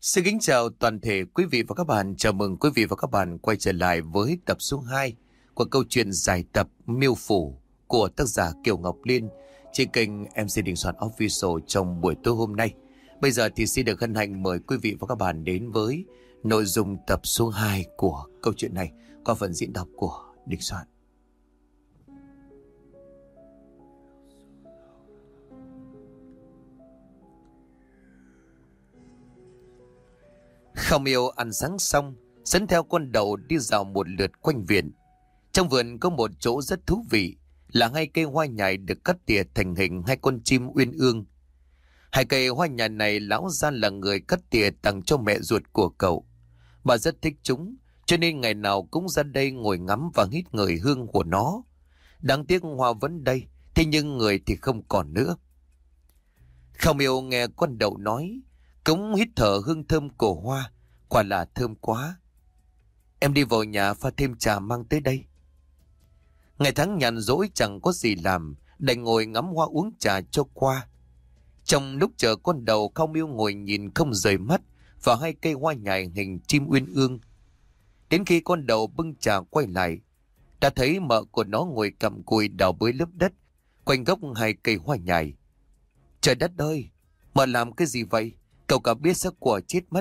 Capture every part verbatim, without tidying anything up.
Xin kính chào toàn thể quý vị và các bạn. Chào mừng quý vị và các bạn quay trở lại với tập số hai của câu chuyện dài tập Miêu Phủ của tác giả Kiều Ngọc Liên trên kênh em xê Đình Soạn Official trong buổi tối hôm nay. Bây giờ thì xin được hân hạnh mời quý vị và các bạn đến với nội dung tập số hai của câu chuyện này qua phần diễn đọc của Đình Soạn. Khao Miêu ăn sáng xong, dẫn theo con đậu đi dạo một lượt quanh vườn. Trong vườn có một chỗ rất thú vị là hai cây hoa nhài được cắt tỉa thành hình hai con chim uyên ương. Hai cây hoa nhài này lão gia là người cắt tỉa tặng cho mẹ ruột của cậu. Bà rất thích chúng, cho nên ngày nào cũng ra đây ngồi ngắm và hít ngửi hương của nó. Đáng tiếc hoa vẫn đây, thế nhưng người thì không còn nữa. Khao Miêu nghe con đậu nói, cũng hít thở hương thơm của hoa, quả là thơm quá. Em đi vào nhà pha thêm trà mang tới đây. Ngày tháng nhàn rỗi chẳng có gì làm, đành ngồi ngắm hoa uống trà cho qua. Trong lúc chờ con đậu, Khao Miêu ngồi nhìn không rời mắt vào hai cây hoa nhài hình chim uyên ương. Đến khi con đậu bưng trà quay lại, đã thấy mợ của nó ngồi cặm cụi đào bới lớp đất quanh gốc hai cây hoa nhài. Trời đất ơi, mợ làm cái gì vậy? Cậu cả biết sắc của chết mất.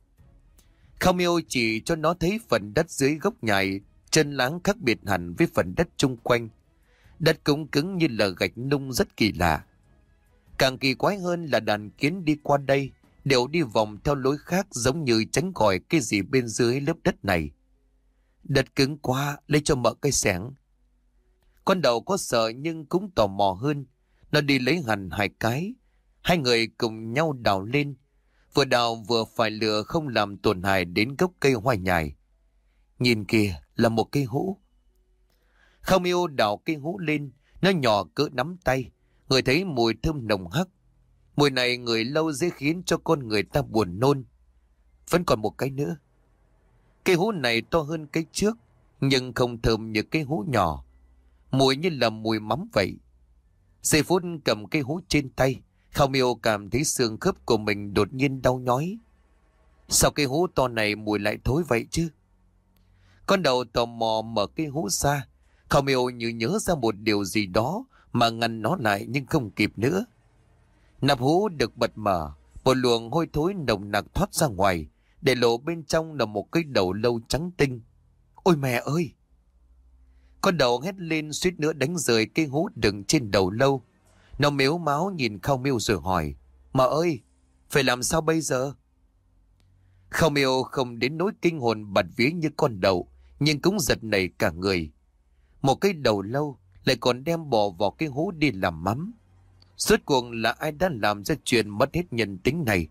Khao Miêu chỉ cho nó thấy phần đất dưới gốc nhài chân láng khác biệt hẳn với phần đất chung quanh. Đất cứng cứng như là gạch nung rất kỳ lạ. Càng kỳ quái hơn là đàn kiến đi qua đây đều đi vòng theo lối khác, giống như tránh khỏi cái gì bên dưới lớp đất này. Đất cứng quá, lấy cho mợ cây xẻng. Con đậu có sợ nhưng cũng tò mò hơn. Nó đi lấy hẳn hai cái. Hai người cùng nhau đào lên. Vừa đào vừa phải lựa không làm tổn hại đến gốc cây hoa nhài. Nhìn kìa, là một cây hũ. Khao Miêu đào cây hũ lên, nó nhỏ cỡ nắm tay, người thấy mùi thơm nồng hắc. Mùi này người lâu dễ khiến cho con người ta buồn nôn. Vẫn còn một cái nữa. Cây hũ này to hơn cái trước, nhưng không thơm như cây hũ nhỏ. Mùi như là mùi mắm vậy. Giây phút cầm cây hũ trên tay, Khao Miêu cảm thấy xương khớp của mình đột nhiên đau nhói. Sao cây hũ to này mùi lại thối vậy chứ? Con đậu tò mò mở cây hũ ra. Khao Miêu như nhớ ra một điều gì đó mà ngăn nó lại nhưng không kịp nữa. Nắp hũ được bật mở, một luồng hôi thối nồng nặc thoát ra ngoài, để lộ bên trong là một cái đầu lâu trắng tinh. Ôi mẹ ơi! Con đậu hét lên suýt nữa đánh rơi cây hũ đựng trên đầu lâu. Nó mếu máo nhìn Khao Miêu rồi hỏi, Mợ ơi, phải làm sao bây giờ? Khao Miêu không đến nỗi kinh hồn bạt vía như con đậu, nhưng cũng giật nảy cả người. Một cái đầu lâu lại còn đem bỏ vào cái hũ đi làm mắm. Rốt cuộc là ai đã làm ra chuyện mất hết nhân tính này?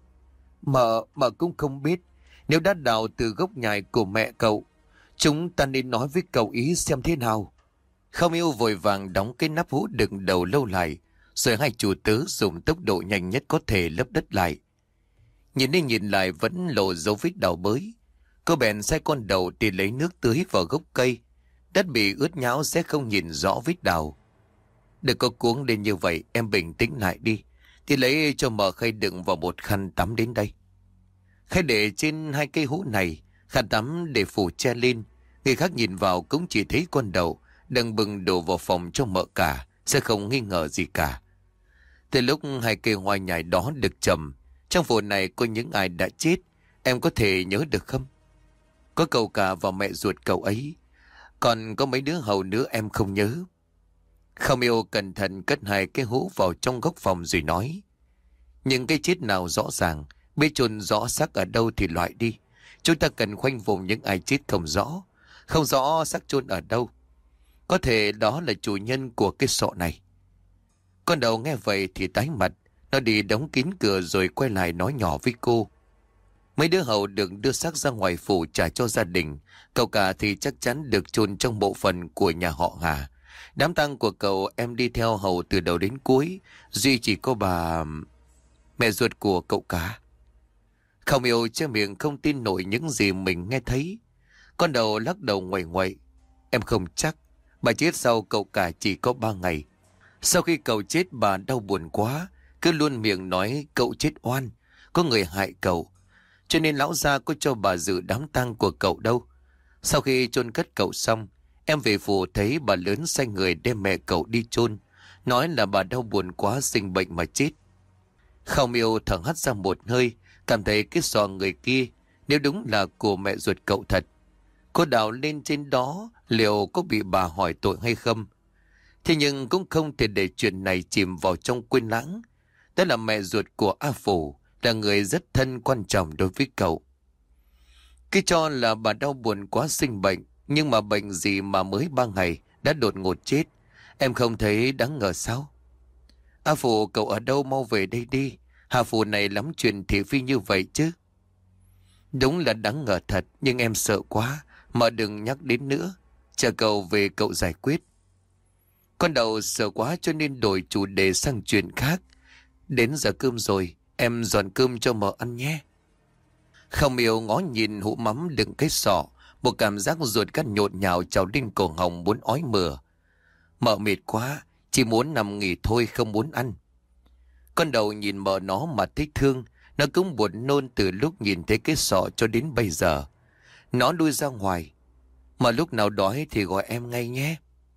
Mợ, mợ cũng không biết. Nếu đã đào từ gốc nhài của mẹ cậu, chúng ta nên nói với cậu ý xem thế nào. Khao Miêu vội vàng đóng cái nắp hũ đựng đầu lâu lại, rồi hai chủ tớ dùng tốc độ nhanh nhất có thể lấp đất lại. Nhìn đi nhìn lại vẫn lộ dấu vết đào bới. Cô bèn sai con đậu đi lấy nước tưới vào gốc cây. Đất bị ướt nhão sẽ không nhìn rõ vết đào. Đừng có cuống lên như vậy, em bình tĩnh lại đi. Thì lấy cho mợ khay đựng vào một khăn tắm đến đây. Khay để trên hai cây hũ này, khăn tắm để phủ che lên. Người khác nhìn vào cũng chỉ thấy con đậu đang bừng đổ vào phòng cho mợ cả, sẽ không nghi ngờ gì cả. Từ lúc hai cây hoa nhài đó được trồng, trong vụ này có những ai đã chết, em có thể nhớ được không? Có cậu cả và mẹ ruột cậu ấy, còn có mấy đứa hầu nữa em không nhớ. Khao Miêu cẩn thận cất hai cái hũ vào trong góc phòng rồi nói, những cái chết nào rõ ràng, biết chôn rõ xác ở đâu thì loại đi. Chúng ta cần khoanh vùng những ai chết không rõ, không rõ xác chôn ở đâu. Có thể đó là chủ nhân của cái sọ này. Con đậu nghe vậy thì tái mặt. Nó đi đóng kín cửa rồi quay lại nói nhỏ với cô. Mấy đứa hầu được đưa xác ra ngoài phủ trả cho gia đình. Cậu cả thì chắc chắn được chôn trong bộ phận của nhà họ Hà. Đám tang của cậu em đi theo hầu từ đầu đến cuối. Duy chỉ có bà... mẹ ruột của cậu cả. Khao Miêu che miệng không tin nổi những gì mình nghe thấy. Con đậu lắc đầu nguậy nguậy. Em không chắc. Bà chết sau cậu cả chỉ có ba ngày. Sau khi cậu chết bà đau buồn quá, cứ luôn miệng nói cậu chết oan, có người hại cậu. cho nên lão gia có cho bà dự đám tang của cậu đâu. Sau khi chôn cất cậu xong, em về phủ thấy bà lớn sai người đem mẹ cậu đi chôn, nói là bà đau buồn quá sinh bệnh mà chết. Khao Miêu thở hắt ra một hơi, cảm thấy cái sọ người kia nếu đúng là của mẹ ruột cậu thật. Cô đào lên trên đó liệu có bị bà hỏi tội hay không. Thế nhưng cũng không thể để chuyện này chìm vào trong quên lãng. Đó là mẹ ruột của A Phủ, là người rất thân quan trọng đối với cậu. Cái cho là bà đau buồn quá sinh bệnh, nhưng mà bệnh gì mà mới ba ngày đã đột ngột chết. Em không thấy đáng ngờ sao? A Phủ, cậu ở đâu, mau về đây đi. Hà Phủ này lắm chuyện thị phi như vậy chứ. Đúng là đáng ngờ thật, nhưng em sợ quá, mà đừng nhắc đến nữa. Chờ cậu về cậu giải quyết. Con đầu sợ quá cho nên đổi chủ đề sang chuyện khác. Đến giờ cơm rồi, em dọn cơm cho mợ ăn nhé. Không yêu ngó nhìn hũ mắm đựng cái sọ, một cảm giác ruột gan nhộn nhạo trào lên cổ họng muốn ói mửa. Mợ mệt quá, chỉ muốn nằm nghỉ thôi, không muốn ăn. Con đầu nhìn mợ nó mà thích thương, nó cũng buồn nôn từ lúc nhìn thấy cái sọ cho đến bây giờ. Nó lui ra ngoài. Mà lúc nào đói thì gọi em ngay nhé.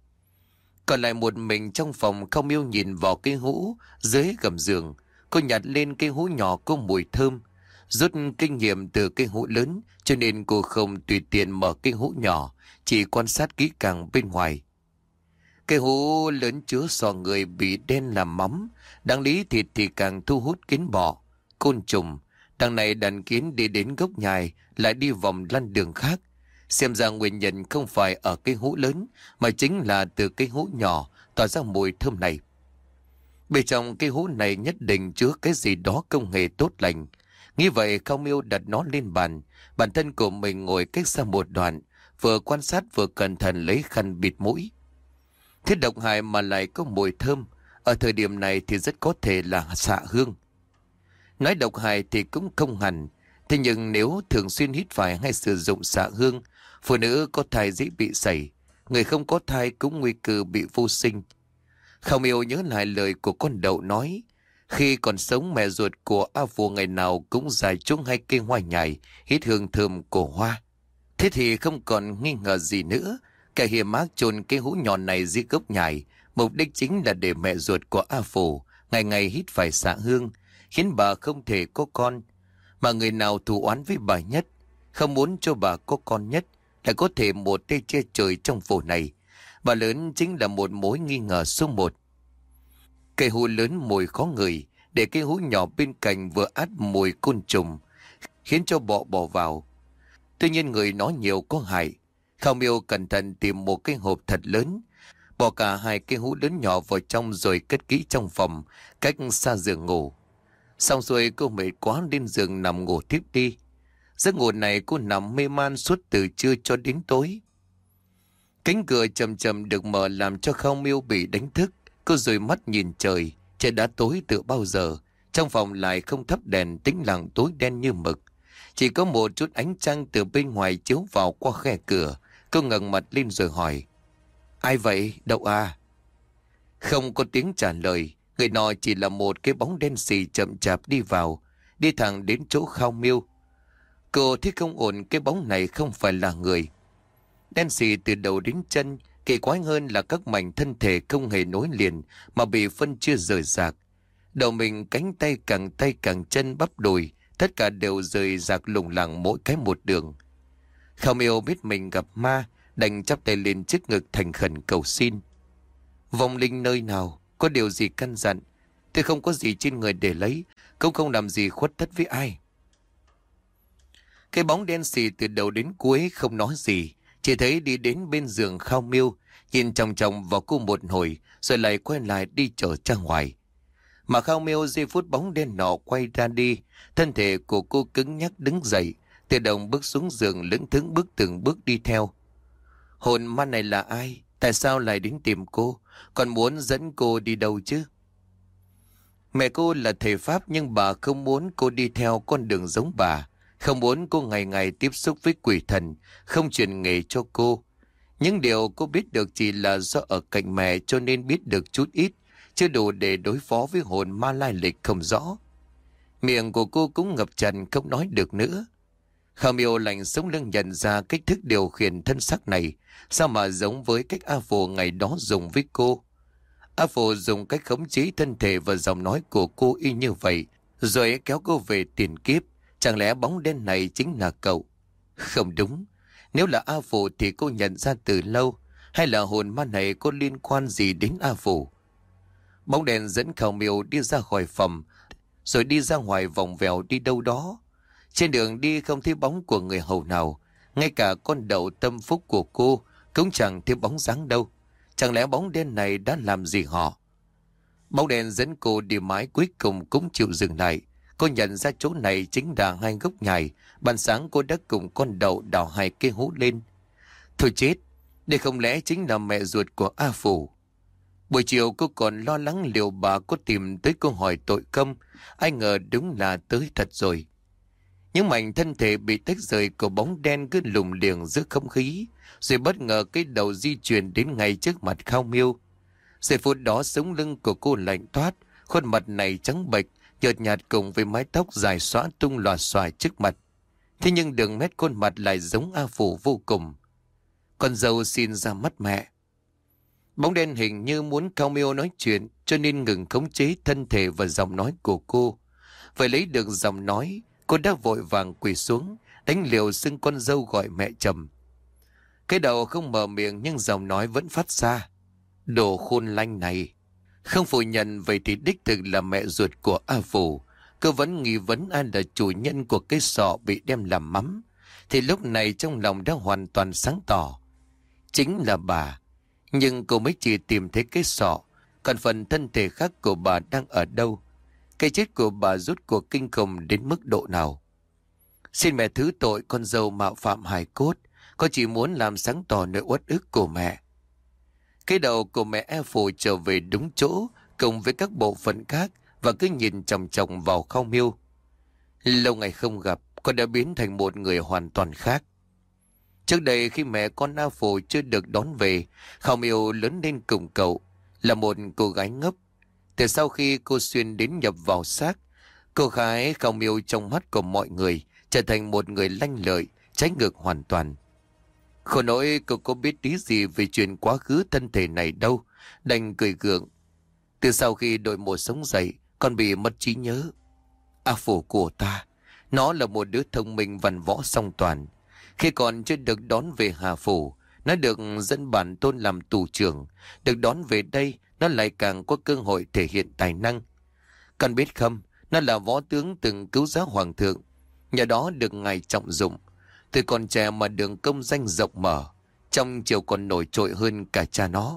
Còn lại một mình trong phòng, Không yêu nhìn vào cái hũ dưới gầm giường. Cô nhặt lên cái hũ nhỏ có mùi thơm. Rút kinh nghiệm từ cái hũ lớn, cho nên cô không tùy tiện mở cái hũ nhỏ, chỉ quan sát kỹ càng bên ngoài. Cái hũ lớn chứa sọ người bị đen làm mắm. Đáng lý thịt thì càng thu hút kiến bò, côn trùng. Đằng này đàn kiến đi đến gốc nhài lại đi vòng lăn đường khác. Xem ra nguyên nhân không phải ở cái hũ lớn, mà chính là từ cái hũ nhỏ tỏa ra mùi thơm này. Bên trong cái hũ này nhất định chứa cái gì đó công nghệ tốt lành. Nghĩ vậy, Không yêu đặt nó lên bàn. Bản thân của mình ngồi cách xa một đoạn, vừa quan sát vừa cẩn thận lấy khăn bịt mũi. Thiết độc hại mà lại có mùi thơm, ở thời điểm này thì rất có thể là xạ hương. Nói độc hại thì cũng không hẳn, thế nhưng nếu thường xuyên hít phải hay sử dụng xạ hương, phụ nữ có thai dễ bị sảy, người không có thai cũng nguy cơ bị vô sinh. Không yêu nhớ lại lời của con đậu nói, khi còn sống mẹ ruột của A Phủ ngày nào cũng dài trúng hai cây hoa nhài, hít hương thơm của hoa. Thế thì không còn nghi ngờ gì nữa, cả hiểm ác chôn cái hũ nhỏ này dưới gốc nhài, mục đích chính là để mẹ ruột của A Phủ ngày ngày hít phải xạ hương, khiến bà không thể có con. Mà người nào thù oán với bà nhất, không muốn cho bà có con nhất, lại có thể một tay che trời trong phủ này. Bà lớn chính là một mối nghi ngờ số một. Cây hũ lớn mùi khó ngửi, để cây hũ nhỏ bên cạnh vừa át mùi côn trùng, khiến cho bọ bỏ vào. Tuy nhiên người nói nhiều có hại. Không yêu cẩn thận tìm một cái hộp thật lớn, bỏ cả hai cái hũ lớn nhỏ vào trong rồi cất kỹ trong phòng, cách xa giường ngủ. Xong rồi cô mệt quá lên giường nằm ngủ tiếp đi. Giấc ngủ này cô nằm mê man suốt từ trưa cho đến tối. Cánh cửa chậm chậm được mở làm cho Không yêu bị đánh thức. Cô dụi mắt nhìn trời, trời đã tối từ bao giờ. Trong phòng lại không thắp đèn, tĩnh lặng tối đen như mực. Chỉ có một chút ánh trăng từ bên ngoài chiếu vào qua khe cửa. Cô ngẩng mặt lên rồi hỏi, ai vậy, Đậu à? Không có tiếng trả lời. Người nọ chỉ là một cái bóng đen xì chậm chạp đi vào, đi thẳng đến chỗ Khao Miêu. Cô thấy không ổn, cái bóng này không phải là người. Đen xì từ đầu đến chân, kỳ quái hơn là các mảnh thân thể không hề nối liền mà bị phân chia rời rạc. Đầu mình, cánh tay, cẳng tay, cẳng chân, bắp đùi, tất cả đều rời rạc lủng lẳng mỗi cái một đường. Khao Miêu biết mình gặp ma, đành chắp tay lên trước ngực thành khẩn cầu xin. Vong linh nơi nào, có điều gì căn dặn? Tôi không có gì trên người để lấy, cũng không làm gì khuất tất với ai. Cái bóng đen xì từ đầu đến cuối không nói gì, chỉ thấy đi đến bên giường Khao Miêu, nhìn chòng chòng vào cô một hồi, rồi lại quay lại đi trở ra ngoài. Mà Khao Miêu giây phút bóng đen nọ quay ra đi, thân thể của cô cứng nhắc đứng dậy, tự động bước xuống giường, lững thững bước từng bước đi theo. Hồn ma này là ai? Tại sao lại đến tìm cô? Còn muốn dẫn cô đi đâu chứ? Mẹ cô là thầy Pháp, nhưng bà không muốn cô đi theo con đường giống bà. Không muốn cô ngày ngày tiếp xúc với quỷ thần, không truyền nghề cho cô. Những điều cô biết được chỉ là do ở cạnh mẹ cho nên biết được chút ít, chưa đủ để đối phó với hồn ma lai lịch không rõ. Miệng của cô cũng ngập tràn không nói được nữa. Khao Miêu lạnh sống lưng nhận ra cách thức điều khiển thân xác này sao mà giống với cách A Phù ngày đó dùng với cô. A Phù dùng cách khống chế thân thể và giọng nói của cô y như vậy, rồi kéo cô về tiền kiếp. Chẳng lẽ bóng đen này chính là cậu? Không đúng. Nếu là A Phù thì cô nhận ra từ lâu. Hay là hồn ma này có liên quan gì đến A Phù? Bóng đèn dẫn Khao Miêu đi ra khỏi phòng, rồi đi ra ngoài vòng vèo đi đâu đó. Trên đường đi không thấy bóng của người hầu nào. Ngay cả con đậu tâm phúc của cô cũng chẳng thấy bóng dáng đâu. Chẳng lẽ bóng đen này đã làm gì họ? Bóng đèn dẫn cô đi mãi cuối cùng cũng chịu dừng lại. Cô nhận ra chỗ này chính là hai gốc nhài. Ban sáng cô đã cùng con đậu đào hai cây hố lên. Thôi chết, đây không lẽ chính là mẹ ruột của A Phù? Buổi chiều cô còn lo lắng liệu bà có tìm tới cô hỏi tội không. Ai ngờ đúng là tới thật rồi. Những mảnh thân thể bị tách rời của bóng đen cứ lùng liềng giữa không khí, rồi bất ngờ cái đầu di chuyển đến ngay trước mặt Khao Miêu. Giây phút đó sống lưng của cô lạnh toát, khuôn mặt này trắng bệch, nhợt nhạt cùng với mái tóc dài xõa tung lòa xòa trước mặt. Thế nhưng đường nét khuôn mặt lại giống A Phù vô cùng. Con dâu xin ra mắt mẹ. Bóng đen hình như muốn Khao Miêu nói chuyện, cho nên ngừng khống chế thân thể và giọng nói của cô. Vậy lấy được giọng nói, cô đã vội vàng quỳ xuống, đánh liều xưng con dâu gọi mẹ chồng. Cái đầu không mở miệng nhưng giọng nói vẫn phát ra. Đồ khôn lanh này. Không phủ nhận vậy thì đích thực là mẹ ruột của A Phù. Cô vẫn nghi vấn ai là chủ nhân của cái sọ bị đem làm mắm. Thì lúc này trong lòng đã hoàn toàn sáng tỏ. Chính là bà. Nhưng cô mới chỉ tìm thấy cái sọ. Còn phần thân thể khác của bà đang ở đâu? Cái chết của bà rút cuộc kinh khủng đến mức độ nào? Xin mẹ thứ tội con dâu mạo phạm hài cốt. Con chỉ muốn làm sáng tỏ nỗi uất ức của mẹ. Cái đầu của mẹ A Phù trở về đúng chỗ cùng với các bộ phận khác và cứ nhìn chòng chòng vào Khao Miêu. Lâu ngày không gặp, con đã biến thành một người hoàn toàn khác. Trước đây khi mẹ con A Phù chưa được đón về, Khao Miêu lớn lên cùng cậu, là một cô gái ngốc. Từ sau khi cô xuyên đến nhập vào xác, cô gái Khao Miêu trong mắt của mọi người trở thành một người lanh lợi, trái ngược hoàn toàn. Khổ nỗi cô có biết tí gì về chuyện quá khứ thân thể này đâu, đành cười gượng. Từ sau khi đội mùa sống dậy, con bị mất trí nhớ. A Phù của ta, nó là một đứa thông minh văn võ song toàn. Khi còn chưa được đón về Hà Phủ, nó được dân bản tôn làm tù trưởng. Được đón về đây, nó lại càng có cơ hội thể hiện tài năng. Con biết không, nó là võ tướng từng cứu giá hoàng thượng. Nhờ đó được ngài trọng dụng. Từ còn trẻ mà đường công danh rộng mở, trong chiều còn nổi trội hơn cả cha nó.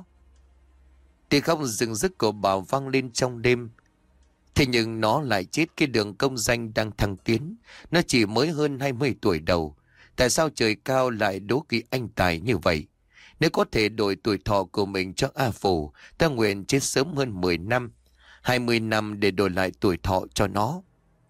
Tiếng khóc rừng rức của bà vang lên trong đêm. Thế nhưng nó lại chết khi đường công danh đang thăng tiến. Nó chỉ mới hơn hai mươi tuổi đầu. Tại sao trời cao lại đố kỵ anh tài như vậy? Nếu có thể đổi tuổi thọ của mình cho A Phù, ta nguyện chết sớm hơn mười năm, hai mươi năm để đổi lại tuổi thọ cho nó.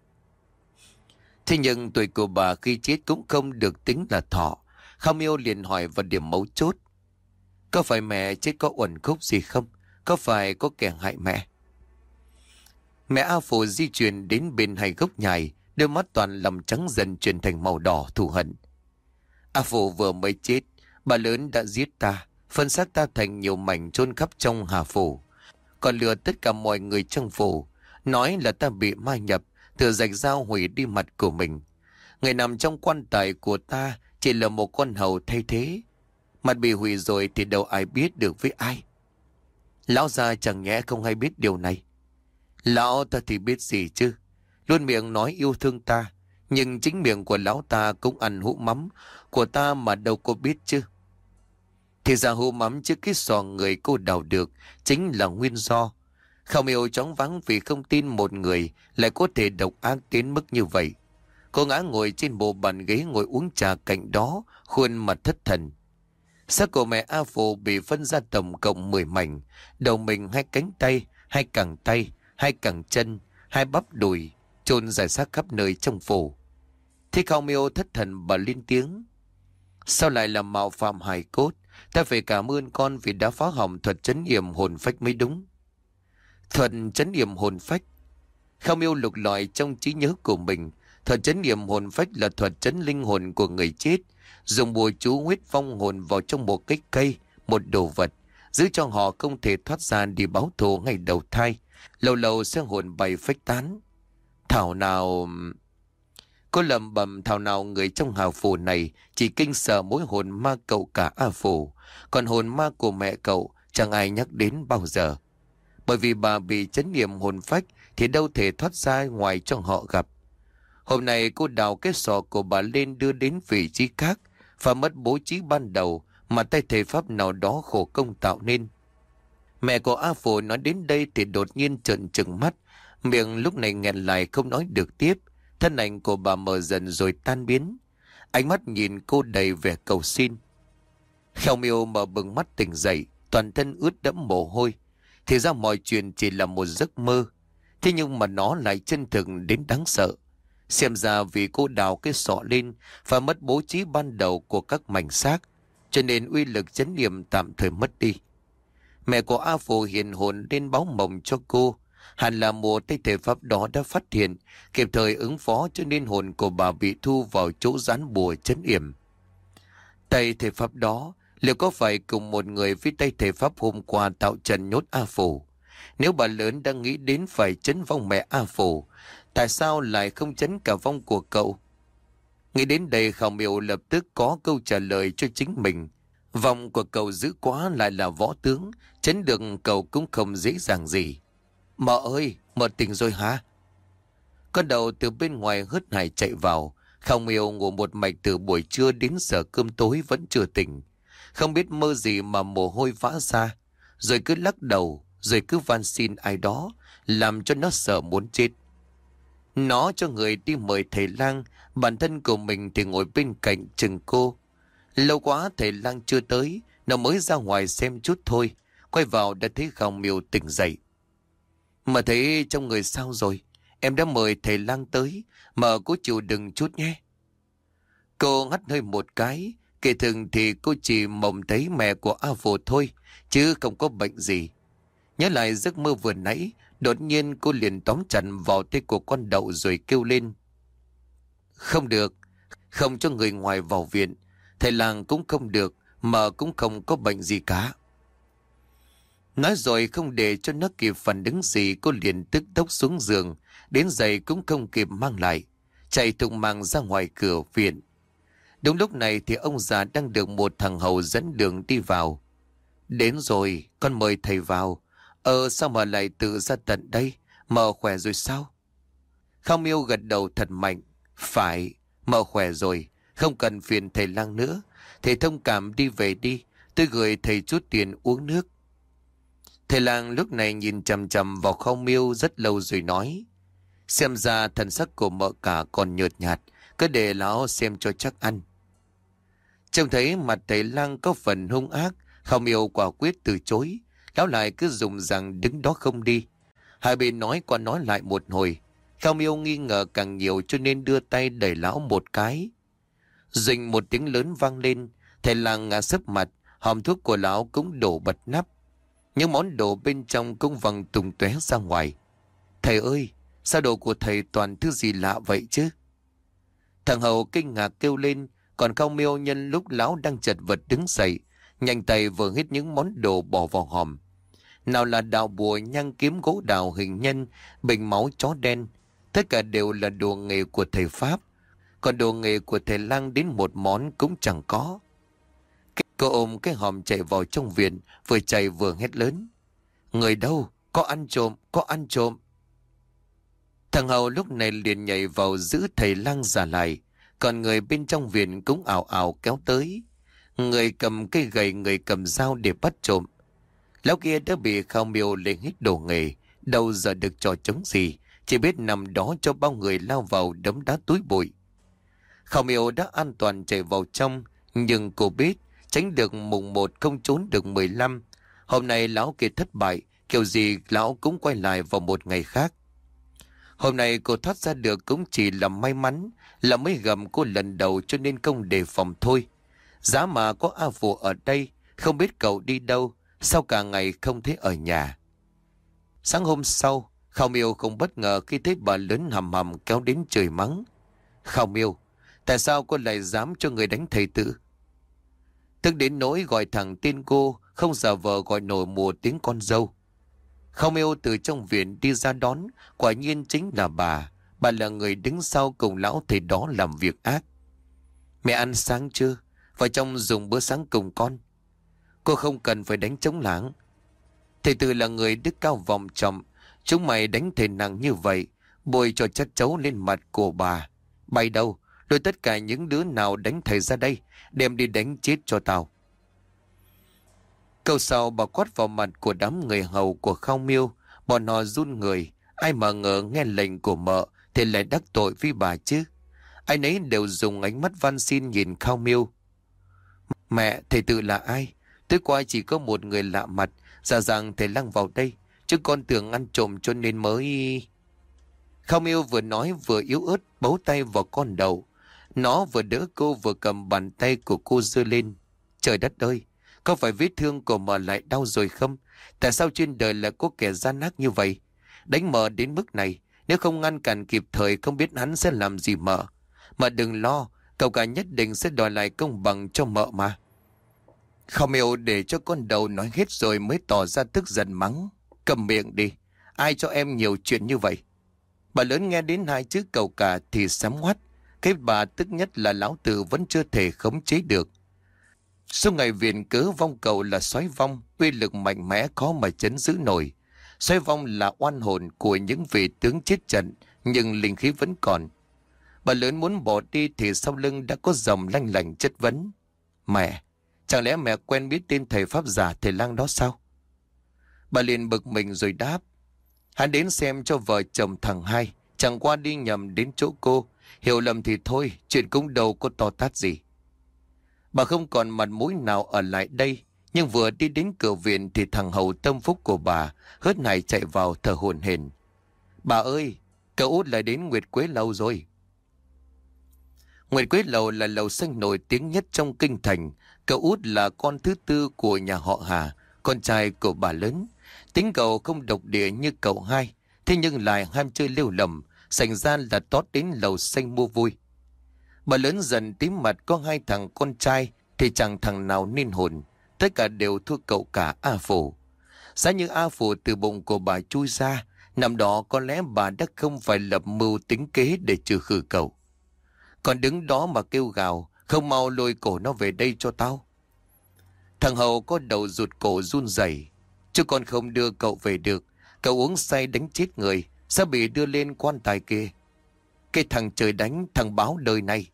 Thế nhưng tuổi của bà khi chết cũng không được tính là thọ. Khao Miêu liền hỏi vào điểm mấu chốt. Có phải mẹ chết có uẩn khúc gì không? Có phải có kẻ hại mẹ? Mẹ A Phù di chuyển đến bên hai gốc nhài, đôi mắt toàn lòng trắng dần chuyển thành màu đỏ thù hận. A Phù vừa mới chết, bà lớn đã giết ta, phân xác ta thành nhiều mảnh chôn khắp trong Hà Phủ. Còn lừa tất cả mọi người trong phủ, nói là ta bị ma nhập, tự rạch dao hủy đi mặt của mình. Người nằm trong quan tài của ta chỉ là một con hầu thay thế. Mặt bị hủy rồi thì đâu ai biết được với ai. Lão già chẳng nhẽ không hay biết điều này. Lão ta thì biết gì chứ. Luôn miệng nói yêu thương ta, nhưng chính miệng của lão ta cũng ăn hũ mắm của ta mà đâu có biết chứ. Thì ra hũ mắm trước cái sò người cô đào được chính là nguyên do. Khao Miêu chóng váng vì không tin một người lại có thể độc ác đến mức như vậy. Cô ngã ngồi trên bộ bàn ghế ngồi uống trà cạnh đó, khuôn mặt thất thần. Xác của mẹ A Phù bị phân ra tổng cộng mười mảnh, đầu mình, hai cánh tay, hai cẳng tay, hai cẳng chân, hai bắp đùi, chôn rải rác khắp nơi trong phủ. Thế Khao Miêu thất thần bà lên tiếng. Sao lại là mạo phạm hài cốt? Ta phải cảm ơn con vì đã phá hỏng thuật trấn yểm hồn phách mới đúng. Thuật trấn yểm hồn phách? Khao Miêu lục lọi trong trí nhớ của mình. Thuật chấn niệm hồn phách là thuật chấn linh hồn của người chết, dùng bùa chú huyết phong hồn vào trong một cái cây, một đồ vật, giữ cho họ không thể thoát ra đi báo thù ngày đầu thai. Lâu lâu sẽ hồn bay phách tán. Thảo nào... Cô lầm bầm thảo nào người trong hào phủ này chỉ kinh sợ mỗi hồn ma cậu cả A Phủ, còn hồn ma của mẹ cậu chẳng ai nhắc đến bao giờ. Bởi vì bà bị chấn niệm hồn phách thì đâu thể thoát ra ngoài cho họ gặp. Hôm nay cô đào cái sọ của bà lên đưa đến vị trí khác, và mất bố trí ban đầu mà tay thầy pháp nào đó khổ công tạo nên. Mẹ của A Phủ nói đến đây thì đột nhiên trợn trừng mắt, miệng lúc này nghẹn lại không nói được tiếp. Thân ảnh của bà mờ dần rồi tan biến. Ánh mắt nhìn cô đầy vẻ cầu xin. Khao Miêu mở bừng mắt tỉnh dậy, toàn thân ướt đẫm mồ hôi. Thì ra mọi chuyện chỉ là một giấc mơ. Thế nhưng mà nó lại chân thực đến đáng sợ. Xem ra vì cô đào cái sọ lên và mất bố trí ban đầu của các mảnh xác, cho nên uy lực chấn niệm tạm thời mất đi. Mẹ của A Phủ hiện hồn lên báo mộng cho cô. Hẳn là một tay thể pháp đó đã phát hiện, kịp thời ứng phó, cho nên hồn của bà bị thu vào chỗ dán bùa trấn yểm. Tay thể pháp đó liệu có phải cùng một người với tay thể pháp hôm qua tạo trận nhốt A Phủ? Nếu bà lớn đang nghĩ đến phải chấn vong mẹ A Phủ, tại sao lại không chấn cả vong của cậu? Nghĩ đến đây, Khảo Miêu lập tức có câu trả lời cho chính mình. Vong của cậu dữ quá, lại là võ tướng, chấn được cậu cũng không dễ dàng gì. Mợ ơi, mợ tỉnh rồi hả? Con đầu từ bên ngoài hớt hải chạy vào. Khao Miêu ngủ một mạch từ buổi trưa đến giờ cơm tối vẫn chưa tỉnh. Không biết mơ gì mà mồ hôi vã ra, rồi cứ lắc đầu, rồi cứ van xin ai đó, làm cho nó sợ muốn chết. Nó cho người đi mời thầy lang, bản thân của mình thì ngồi bên cạnh chừng cô. Lâu quá thầy lang chưa tới, nó mới ra ngoài xem chút thôi. Quay vào đã thấy Khao Miêu tỉnh dậy. Mà thấy trong người sao rồi? Em đã mời thầy lang tới, mà cô chịu đừng chút nhé. Cô ngắt hơi một cái. Kể thường thì cô chỉ mộng thấy mẹ của A Phủ thôi, chứ không có bệnh gì. Nhớ lại giấc mơ vừa nãy, đột nhiên cô liền tóm chặt vào tay của con đậu rồi kêu lên. Không được, không cho người ngoài vào viện. Thầy lang cũng không được, mà cũng không có bệnh gì cả. Nói rồi không để cho nó kịp phản ứng gì, cô liền tức tốc xuống giường, đến giày cũng không kịp mang lại, chạy thùng mạng ra ngoài cửa viện. Đúng lúc này thì ông già đang được một thằng hầu dẫn đường đi vào. Đến rồi, con mời thầy vào. Ờ sao mà lại tự ra tận đây, mợ khỏe rồi sao? Khao Miêu gật đầu thật mạnh. Phải, mợ khỏe rồi, không cần phiền thầy lang nữa. Thầy thông cảm đi về đi, tôi gửi thầy chút tiền uống nước. Thầy lang lúc này nhìn chằm chằm vào Khao Miêu rất lâu rồi nói. Xem ra thần sắc của mợ cả còn nhợt nhạt, cứ để lão xem cho chắc ăn. Trông thấy mặt thầy lang có phần hung ác, Khao Miêu quả quyết từ chối. Lão lại cứ dùng rằng đứng đó không đi. Hai bên nói qua nói lại một hồi. Khao Miêu nghi ngờ càng nhiều cho nên đưa tay đẩy lão một cái. Rình một tiếng lớn vang lên, thầy lang ngã sấp mặt, hòm thuốc của lão cũng đổ bật nắp. Những món đồ bên trong cũng văng tung tóe ra ngoài. Thầy ơi, sao đồ của thầy toàn thứ gì lạ vậy chứ? Thằng hầu kinh ngạc kêu lên, còn Khao Miêu nhân lúc lão đang chật vật đứng dậy, nhanh tay vừa hết những món đồ bỏ vào hòm. Nào là đào bùa, nhang kiếm, gỗ đào hình nhân, bình máu chó đen, tất cả đều là đồ nghề của thầy Pháp. Còn đồ nghề của thầy lang đến một món cũng chẳng có. Cô ôm cái hòm chạy vào trong viện, vừa chạy vừa hét lớn. Người đâu? Có ăn trộm, có ăn trộm. Thằng hầu lúc này liền nhảy vào giữ thầy lang giả lại, còn người bên trong viện cũng ảo ảo kéo tới. Người cầm cây gậy, người cầm dao để bắt trộm. Lão kia đã bị Khao Miêu lên hết đồ nghề, đâu giờ được trò chống gì, chỉ biết nằm đó cho bao người lao vào đấm đá túi bụi. Khao Miêu đã an toàn chạy vào trong, nhưng cô biết tránh được mùng một không trốn được mười lăm. Hôm nay lão kia thất bại, kiểu gì lão cũng quay lại vào một ngày khác. Hôm nay cô thoát ra được cũng chỉ là may mắn, là mới gầm cô lần đầu cho nên không đề phòng thôi. Giá mà có A Phủ ở đây, không biết cậu đi đâu, sao cả ngày không thấy ở nhà. Sáng hôm sau, Khao Miêu không bất ngờ khi thấy bà lớn hầm hầm kéo đến chửi mắng. Khao Miêu, tại sao cô lại dám cho người đánh thầy Tự? Tức đến nỗi gọi thẳng tên cô, không giả vờ gọi nổi một tiếng con dâu. Khao Miêu từ trong viện đi ra đón, quả nhiên chính là bà. Bà là người đứng sau cùng lão thầy đó làm việc ác. Mẹ ăn sáng chưa? Vào trong dùng bữa sáng cùng con. Cô không cần phải đánh trống lảng. Thầy Tự là người đức cao vọng trọng. Chúng mày đánh thầy nặng như vậy, bôi cho chất chấu lên mặt của bà. Bay đâu? Rồi tất cả những đứa nào đánh thầy ra đây, đem đi đánh chết cho tao. Câu sau bà quát vào mặt của đám người hầu của Khao Miêu. Bọn họ run người. Ai mà ngờ nghe lệnh của mợ thì lại đắc tội với bà chứ. Ai nấy đều dùng ánh mắt van xin nhìn Khao Miêu. Mẹ, thầy Tự là ai? Tối qua chỉ có một người lạ mặt, giả rằng thầy lăng vào đây, chứ con tưởng ăn trộm cho nên mới... Khao Miêu vừa nói vừa yếu ớt bấu tay vào con đầu. Nó vừa đỡ cô vừa cầm bàn tay của cô giơ lên. Trời đất ơi, có phải vết thương của mợ lại đau rồi không? Tại sao trên đời lại có kẻ gian ác như vậy? Đánh mợ đến mức này, nếu không ngăn cản kịp thời không biết hắn sẽ làm gì mợ. Mà đừng lo, cậu cả nhất định sẽ đòi lại công bằng cho mợ mà. Khao Miêu để cho con đầu nói hết rồi mới tỏ ra tức giận mắng. Cầm miệng đi, ai cho em nhiều chuyện như vậy? Bà lớn nghe đến hai chữ cậu cả thì sám ngoắt. Cái bà tức nhất là lão Tự vẫn chưa thể khống chế được. Sau ngày viện cớ vong cầu là soái vong, uy lực mạnh mẽ khó mà chấn giữ nổi. Soái vong là oan hồn của những vị tướng chết trận, nhưng linh khí vẫn còn. Bà lớn muốn bỏ đi thì sau lưng đã có dòng lanh lảnh chất vấn. Mẹ, chẳng lẽ mẹ quen biết tên thầy pháp giả thầy lang đó sao? Bà liền bực mình rồi đáp. Hắn đến xem cho vợ chồng thằng hai, chẳng qua đi nhầm đến chỗ cô. Hiểu lầm thì thôi, chuyện cũng đâu có to tát gì. Bà không còn mặt mũi nào ở lại đây, nhưng vừa đi đến cửa viện thì thằng hầu tâm phúc của bà hớt hải chạy vào thở hổn hển. Bà ơi, cậu út lại đến Nguyệt Quế Lầu rồi. Nguyệt Quế Lầu là lầu xanh nổi tiếng nhất trong kinh thành. Cậu út là con thứ tư của nhà họ Hà, con trai của bà lớn. Tính cậu không độc địa như cậu hai, thế nhưng lại ham chơi lêu lầm, thành ra là tót đến lầu xanh mua vui. Bà lớn dần tím mặt, có hai thằng con trai thì chẳng thằng nào nên hồn, tất cả đều thua cậu cả A Phủ. Giá như A Phủ từ bụng của bà chui ra, năm đó có lẽ bà đã không phải lập mưu tính kế để trừ khử cậu. Còn đứng đó mà kêu gào, không mau lôi cổ nó về đây cho tao. Thằng hầu có đầu rụt cổ run rẩy, chứ còn không đưa cậu về được. Cậu uống say đánh chết người, sẽ bị đưa lên quan tài kia. Cái thằng trời đánh, thằng báo đời này.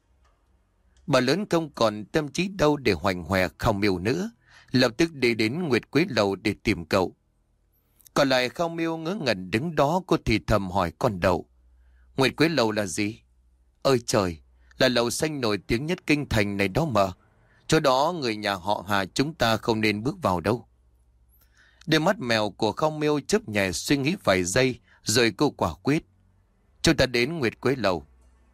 Bà lớn không còn tâm trí đâu để hoành hòe Khao Miêu nữa, lập tức đi đến Nguyệt Quế Lầu để tìm cậu. Còn lại Khao Miêu ngớ ngẩn đứng đó, cô thì thầm hỏi con đầu. Nguyệt Quế Lầu là gì? Ơi trời, là lầu xanh nổi tiếng nhất kinh thành này đó mà. Chỗ đó người nhà họ Hà chúng ta không nên bước vào đâu. Đôi mắt mèo của Khao Miêu chớp nhẹ suy nghĩ vài giây, rồi cô quả quyết. Chúng ta đến Nguyệt Quế Lầu.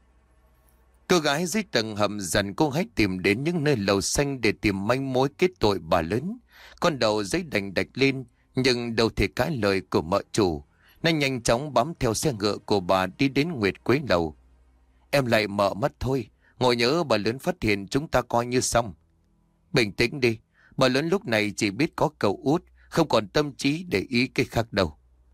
Cô gái dưới tầng hầm dần cô hãy tìm đến những nơi lầu xanh để tìm manh mối kết tội bà lớn. Con đầu giấy đành đạch lên, nhưng đâu thể cãi lời của mợ chủ. Nó nhanh chóng bám theo xe ngựa của bà đi đến Nguyệt Quế Lầu. Em lại mợ mất thôi, ngồi nhớ bà lớn phát hiện chúng ta coi như xong. Bình tĩnh đi, bà lớn lúc này chỉ biết có cậu út, không còn tâm trí để ý cái khác đâu.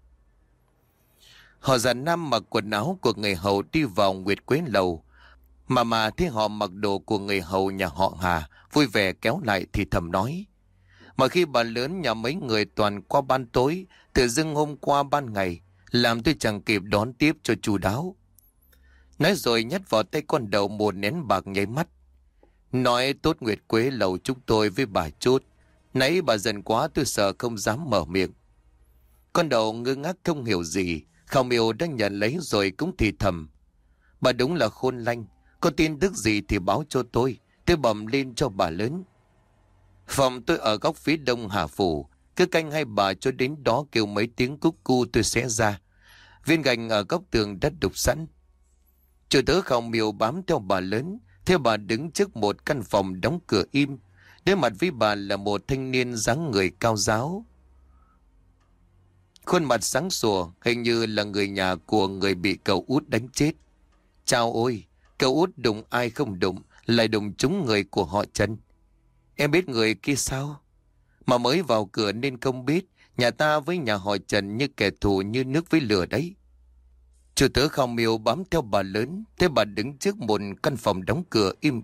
Họ già nam mặc quần áo của người hầu đi vào Nguyệt Quế Lầu. Mà mà thấy họ mặc đồ của người hầu nhà họ Hà, vui vẻ kéo lại thì thầm nói. Mà khi bà lớn nhà mấy người toàn qua ban tối, tự dưng hôm qua ban ngày, làm tôi chẳng kịp đón tiếp cho chu đáo. Nói rồi nhét vào tay con đầu một nén bạc nháy mắt. Nói tốt Nguyệt Quế Lầu chúng tôi với bà chút. Nãy bà giận quá tôi sợ không dám mở miệng. Con đầu ngơ ngác không hiểu gì. Khao Miêu đã nhận lấy rồi cũng thì thầm. Bà đúng là khôn lanh. Có tin tức gì thì báo cho tôi. Tôi bẩm lên cho bà lớn. Phòng tôi ở góc phía đông Hà Phủ. Cứ canh hai bà cho đến đó kêu mấy tiếng cúc cu tôi sẽ ra. Viên gạch ở góc tường đã đục sẵn. Chủ tớ Khao Miêu bám theo bà lớn. Theo bà đứng trước một căn phòng đóng cửa im. Đối mặt với bà là một thanh niên dáng người cao ráo. Khuôn mặt sáng sủa, hình như là người nhà của người bị cậu út đánh chết. Chao ôi, cậu út đụng ai không đụng, lại đụng trúng người của họ Trần. Em biết người kia sao? Mà mới vào cửa nên không biết, nhà ta với nhà họ Trần như kẻ thù như nước với lửa đấy. Chủ tớ Khao Miêu bám theo bà lớn, thế bà đứng trước một căn phòng đóng cửa im.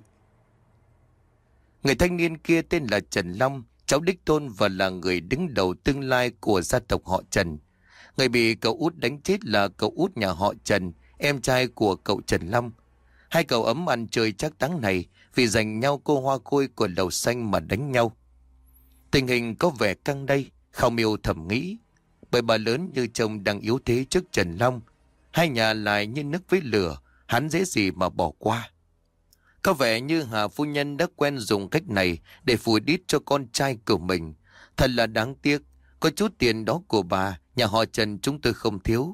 Người thanh niên kia tên là Trần Long, cháu đích tôn và là người đứng đầu tương lai của gia tộc họ Trần. Người bị cậu út đánh chết là cậu út nhà họ Trần, em trai của cậu Trần Long. Hai cậu ấm ăn chơi chắc táng này vì giành nhau cô hoa khôi của lầu xanh mà đánh nhau. Tình hình có vẻ căng đây, Khao Miêu thầm nghĩ, bởi bà lớn như chồng đang yếu thế trước Trần Long. Hai nhà lại như nước với lửa, hắn dễ gì mà bỏ qua. Có vẻ như Hà phu nhân đã quen dùng cách này để phủi đít cho con trai của mình. Thật là đáng tiếc, có chút tiền đó của bà, nhà họ Trần chúng tôi không thiếu.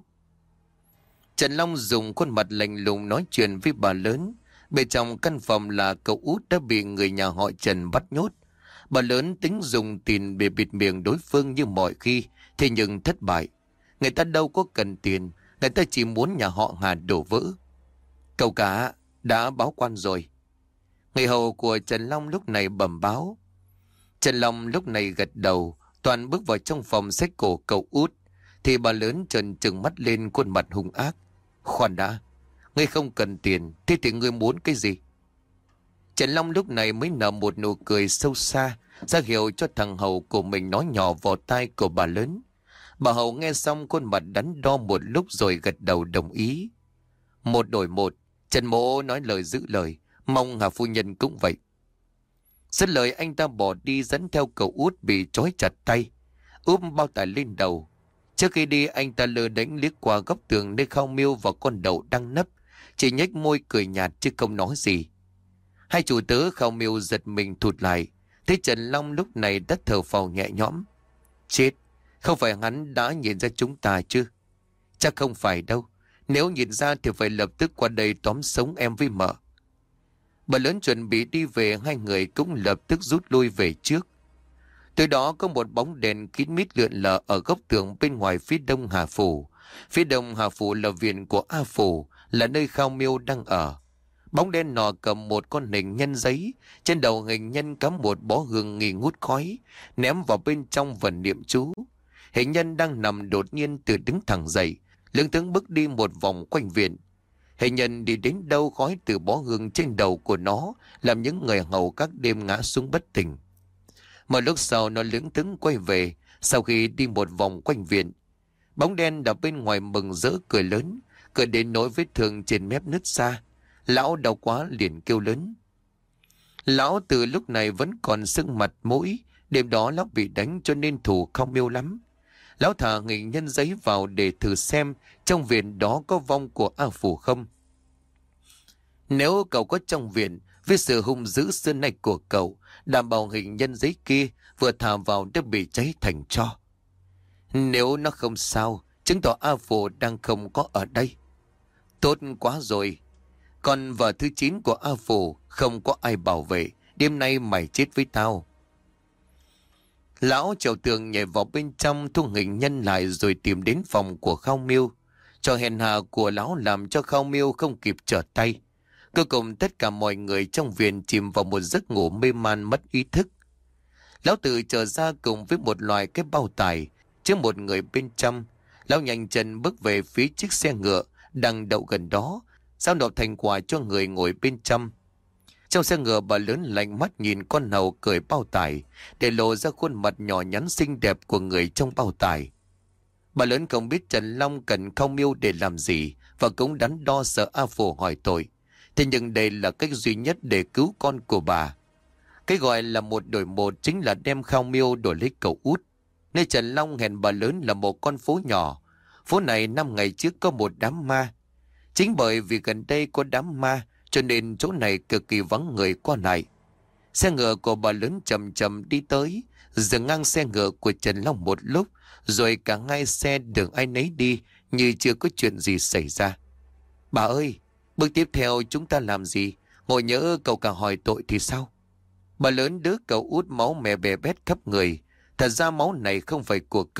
Trần Long dùng khuôn mặt lạnh lùng nói chuyện với bà lớn. Bên trong căn phòng là cậu út đã bị người nhà họ Trần bắt nhốt. Bà lớn tính dùng tiền để bịt miệng đối phương như mọi khi, thế nhưng thất bại. Người ta đâu có cần tiền, người ta chỉ muốn nhà họ Hà đổ vỡ. Cậu cả đã báo quan rồi. Người hầu của Trần Long lúc này bẩm báo. Trần Long lúc này gật đầu, toàn bước vào trong phòng xách cổ cậu út, thì bà lớn trần trừng mắt lên khuôn mặt hung ác. Khoan đã, ngươi không cần tiền, thế thì ngươi muốn cái gì? Trần Long lúc này mới nở một nụ cười sâu xa, ra hiệu cho thằng hầu của mình nói nhỏ vào tai của bà lớn. Bà hầu nghe xong khuôn mặt đắn đo một lúc rồi gật đầu đồng ý. Một đổi một, Trần Mỗ nói lời giữ lời, mong Hà phu nhân cũng vậy. Dứt lời anh ta bỏ đi dẫn theo cậu út bị trói chặt tay, úp bao tải lên đầu. Trước khi đi anh ta lơ đánh liếc qua góc tường nơi Khao Miêu và con đậu đang nấp, chỉ nhếch môi cười nhạt chứ không nói gì. Hai chủ tớ Khao Miêu giật mình thụt lại, thấy Trần Long lúc này đã thở phào nhẹ nhõm. Chết, không phải hắn đã nhìn ra chúng ta chứ? Chắc không phải đâu, nếu nhìn ra thì phải lập tức qua đây tóm sống em với mợ. Bà lớn chuẩn bị đi về, hai người cũng lập tức rút lui về trước. Từ đó có một bóng đèn kín mít lượn lờ ở góc tường bên ngoài phía đông Hà Phủ. Phía đông Hà Phủ là viện của A Phủ, là nơi Khao Miêu đang ở. Bóng đen nọ cầm một con hình nhân giấy, trên đầu hình nhân cắm một bó hương nghi ngút khói, ném vào bên trong vần niệm chú. Hình nhân đang nằm đột nhiên từ đứng thẳng dậy, lững thững bước đi một vòng quanh viện. Hình nhân đi đến đâu khói từ bó hương trên đầu của nó làm những người hầu các đêm ngã xuống bất tỉnh. Một lúc sau nó lững thững quay về, sau khi đi một vòng quanh viện. Bóng đen đập bên ngoài mừng rỡ cười lớn, cười đến nỗi vết thương trên mép nứt ra. Lão đau quá liền kêu lớn. Lão từ lúc này vẫn còn sưng mặt mũi, đêm đó lão bị đánh cho nên thù Khao Miêu lắm. Lão thả hình nhân giấy vào để thử xem trong viện đó có vong của A Phủ không. Nếu cậu có trong viện, với sự hung dữ xưa nay của cậu, đảm bảo hình nhân giấy kia vừa thả vào đã bị cháy thành tro. Nếu nó không sao, chứng tỏ A Phủ đang không có ở đây. Tốt quá rồi. Còn vợ thứ chín của A Phủ không có ai bảo vệ, đêm nay mày chết với tao. Lão trèo tường nhảy vào bên trong, thu hình nhân lại rồi tìm đến phòng của Khao Miêu. Trò hèn hạ của lão làm cho Khao Miêu không kịp trở tay. Cuối cùng tất cả mọi người trong viện chìm vào một giấc ngủ mê man mất ý thức. Lão tự trở ra cùng với một loài cái bao tải, chứa một người bên trong. Lão nhanh chân bước về phía chiếc xe ngựa đang đậu gần đó, giao nộp thành quả cho người ngồi bên trong. Trong xe ngựa, bà lớn lạnh mắt nhìn con hầu cởi bao tải, để lộ ra khuôn mặt nhỏ nhắn xinh đẹp của người trong bao tải. Bà lớn không biết Trần Long cần Khao Miêu để làm gì, và cũng đắn đo sợ A Phủ hỏi tội. Thế nhưng đây là cách duy nhất để cứu con của bà. Cái gọi là một đổi một chính là đem Khao Miêu đổi lấy cậu út. Nơi Trần Long hẹn bà lớn là một con phố nhỏ. Phố này năm ngày trước có một đám ma. Chính bởi vì gần đây có đám ma, cho nên chỗ này cực kỳ vắng người qua lại. Xe ngựa của bà lớn chậm chậm đi tới, dừng ngang xe ngựa của Trần Long một lúc, rồi cả hai xe đường ai nấy đi như chưa có chuyện gì xảy ra. Bà ơi, bước tiếp theo chúng ta làm gì? Ngồi nhỡ cậu cả hỏi tội thì sao? Bà lớn đứa cậu út máu mè bè bét khắp người. Thật ra máu này không phải của cậu,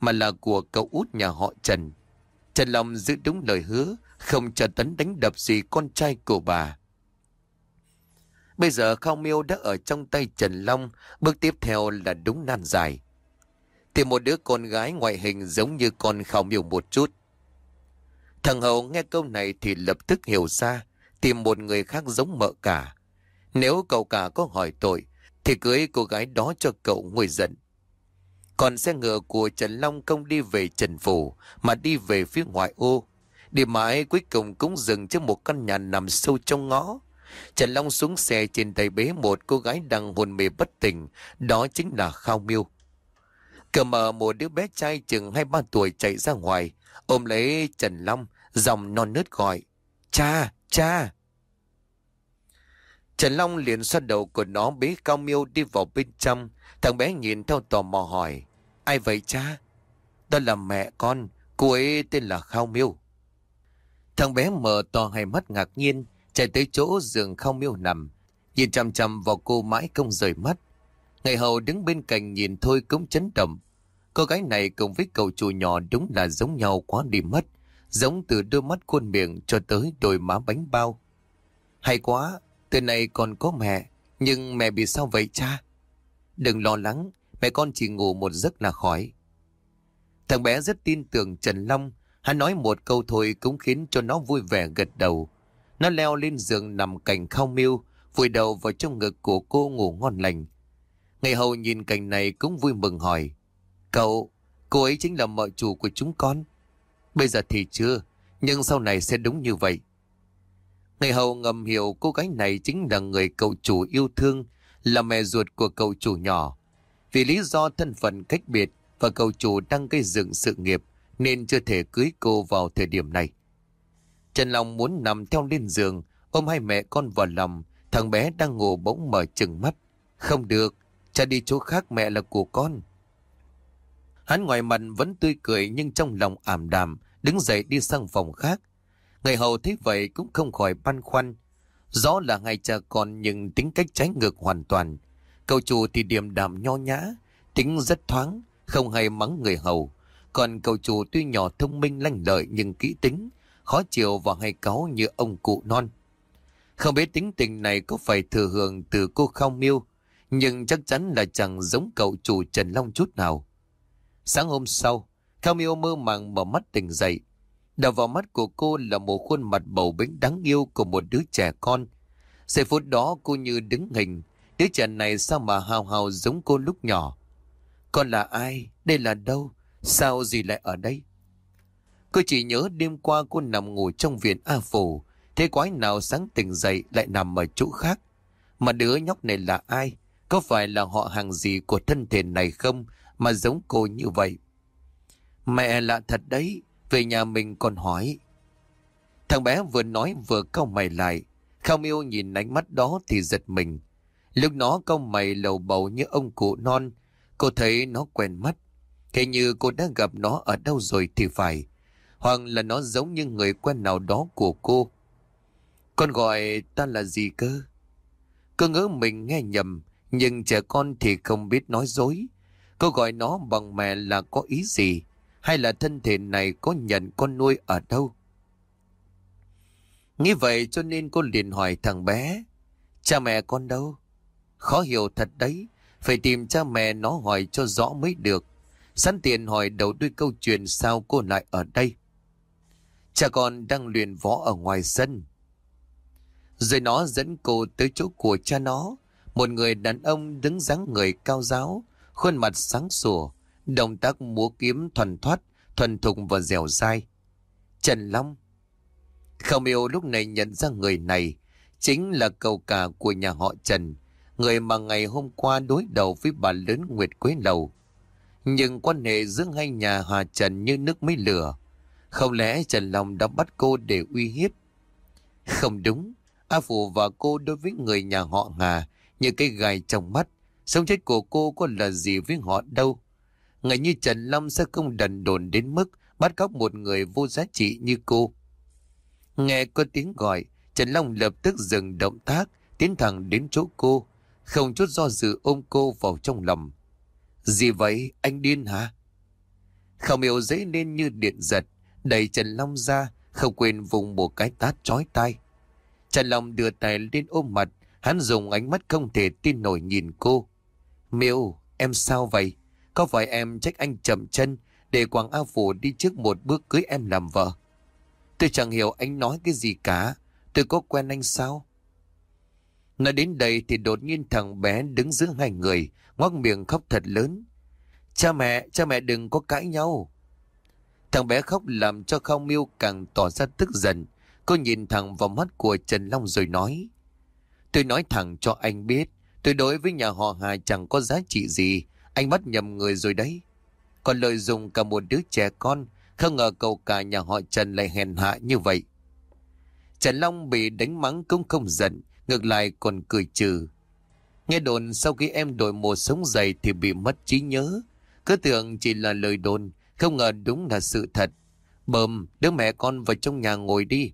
mà là của cậu út nhà họ Trần. Trần Long giữ đúng lời hứa, không tra tấn đánh đập gì con trai của bà. Bây giờ Khao Miêu đã ở trong tay Trần Long, bước tiếp theo là đúng nan giải. Tìm một đứa con gái ngoại hình giống như con Khao Miêu một chút. Thằng Hậu nghe câu này thì lập tức hiểu ra, tìm một người khác giống mợ cả. Nếu cậu cả có hỏi tội, thì cưới cô gái đó cho cậu nguôi giận. Còn xe ngựa của Trần Long không đi về Trần Phủ, mà đi về phía ngoại ô. Đi mãi cuối cùng cũng dừng trước một căn nhà nằm sâu trong ngõ. Trần Long xuống xe, trên tay bế một cô gái đang hôn mê bất tỉnh, đó chính là Khao Miêu. Cờ mờ một đứa bé trai chừng hai ba tuổi chạy ra ngoài, ôm lấy Trần Long, giọng non nớt gọi: "Cha, cha!" Trần Long liền xoa đầu của nó, bế Khao Miêu đi vào bên trong. Thằng bé nhìn theo tò mò hỏi: "Ai vậy cha?" "Đó là mẹ con, cô ấy tên là Khao Miêu." Thằng bé mở to hai mắt ngạc nhiên, chạy tới chỗ giường Khao Miêu nằm, nhìn chằm chằm vào cô mãi không rời mắt. Người hầu đứng bên cạnh nhìn thôi cũng chấn động. Cô gái này cùng với cậu chủ nhỏ đúng là giống nhau quá đi mất, giống từ đôi mắt khuôn miệng cho tới đôi má bánh bao. "Hay quá, từ này còn có mẹ, nhưng mẹ bị sao vậy cha?" "Đừng lo lắng, mẹ con chỉ ngủ một giấc là khỏi." Thằng bé rất tin tưởng Trần Long, hắn nói một câu thôi cũng khiến cho nó vui vẻ gật đầu. Nó leo lên giường nằm cạnh Khao Miêu, vùi đầu vào trong ngực của cô ngủ ngon lành. Người hầu nhìn cảnh này cũng vui mừng hỏi: "Cậu, cô ấy chính là mợ chủ của chúng con?" "Bây giờ thì chưa, nhưng sau này sẽ đúng như vậy." Người hầu ngầm hiểu cô gái này chính là người cậu chủ yêu thương, là mẹ ruột của cậu chủ nhỏ. Vì lý do thân phận cách biệt và cậu chủ đang gây dựng sự nghiệp nên chưa thể cưới cô vào thời điểm này. Trần Long muốn nằm theo lên giường, ôm hai mẹ con vào lòng. Thằng bé đang ngủ bỗng mở trừng mắt: "Không được, cha đi chỗ khác, mẹ là của con." Hắn ngoài mặt vẫn tươi cười nhưng trong lòng ảm đạm, đứng dậy đi sang phòng khác. Người hầu thấy vậy cũng không khỏi băn khoăn. Rõ là hai cha con nhưng tính cách trái ngược hoàn toàn. Cậu chủ thì điềm đạm nho nhã, tính rất thoáng, không hay mắng người hầu. Còn cậu chủ tuy nhỏ thông minh lanh lợi nhưng kỹ tính, khó chịu và hay cáu như ông cụ non. Không biết tính tình này có phải thừa hưởng từ cô Khao Miêu, nhưng chắc chắn là chẳng giống cậu chủ Trần Long chút nào. Sáng hôm sau, Khao Miêu mơ màng mở mắt tỉnh dậy. Đập vào mắt của cô là một khuôn mặt bầu bĩnh đáng yêu của một đứa trẻ con. Giây phút đó cô như đứng hình, đứa trẻ này sao mà hào hào giống cô lúc nhỏ. "Con là ai? Đây là đâu? Sao dì lại ở đây?" Cô chỉ nhớ đêm qua cô nằm ngủ trong viện A Phủ, thế quái nào sáng tỉnh dậy lại nằm ở chỗ khác. Mà đứa nhóc này là ai? Có phải là họ hàng gì của thân thể này không mà giống cô như vậy? "Mẹ lạ thật đấy, về nhà mình còn hỏi." Thằng bé vừa nói vừa cau mày lại. Khao Miêu nhìn ánh mắt đó thì giật mình. Lúc nó cau mày lầu bầu như ông cụ non, cô thấy nó quen mắt. Hình như cô đã gặp nó ở đâu rồi thì phải, hoặc là nó giống như người quen nào đó của cô. "Con gọi ta là gì cơ?" Cô ngỡ mình nghe nhầm, nhưng trẻ con thì không biết nói dối. Cô gọi nó bằng mẹ là có ý gì? Hay là thân thể này có nhận con nuôi ở đâu? Nghĩ vậy cho nên cô liền hỏi thằng bé: "Cha mẹ con đâu?" Khó hiểu thật đấy, phải tìm cha mẹ nó hỏi cho rõ mới được. Sẵn tiện hỏi đầu đuôi câu chuyện sao cô lại ở đây. "Cha con đang luyện võ ở ngoài sân." Rồi nó dẫn cô tới chỗ của cha nó. Một người đàn ông đứng dáng người cao ráo, khuôn mặt sáng sủa, động tác múa kiếm thuần thoát, thuần thục và dẻo dai. Trần Long. Khao Miêu lúc này nhận ra người này chính là cậu cả của nhà họ Trần, người mà ngày hôm qua đối đầu với bà lớn Nguyệt Quế Lầu. Nhưng quan hệ giữa hai nhà Hà Trần như nước với lửa. Không lẽ Trần Long đã bắt cô để uy hiếp? Không đúng, A Phủ và cô đối với người nhà họ Hà như cái gai trong mắt. Sống chết của cô có là gì với họ đâu. Người như Trần Long sẽ không đần độn đến mức bắt cóc một người vô giá trị như cô. Nghe có tiếng gọi, Trần Long lập tức dừng động tác, tiến thẳng đến chỗ cô, không chút do dự ôm cô vào trong lòng. Gì vậy, anh điên hả? Khảo Miêu dấy lên như điện giật, đẩy Trần Long ra, không quên vùng một cái tát chói tai. Trần Long đưa tay lên ôm mặt, hắn dùng ánh mắt không thể tin nổi nhìn cô. Miêu, em sao vậy? Có phải em trách anh chậm chân để Quảng A Phủ đi trước một bước cưới em làm vợ? Tôi chẳng hiểu anh nói cái gì cả. Tôi có quen anh sao? Nói đến đây thì đột nhiên thằng bé đứng giữa hai người, ngoác miệng khóc thật lớn. Cha mẹ, cha mẹ đừng có cãi nhau. Thằng bé khóc làm cho Khao Miêu càng tỏ ra tức giận. Cô nhìn thẳng vào mắt của Trần Long rồi nói. Tôi nói thẳng cho anh biết, tôi đối với nhà họ Hà chẳng có giá trị gì. Anh bắt nhầm người rồi đấy. Còn lợi dụng cả một đứa trẻ con, không ngờ cậu cả nhà họ Trần lại hèn hạ như vậy. Trần Long bị đánh mắng cũng không giận, ngược lại còn cười trừ. Nghe đồn sau khi em đổi một sống dày thì bị mất trí nhớ. Cứ tưởng chỉ là lời đồn, không ngờ đúng là sự thật. Bờm, đứa mẹ con vào trong nhà ngồi đi.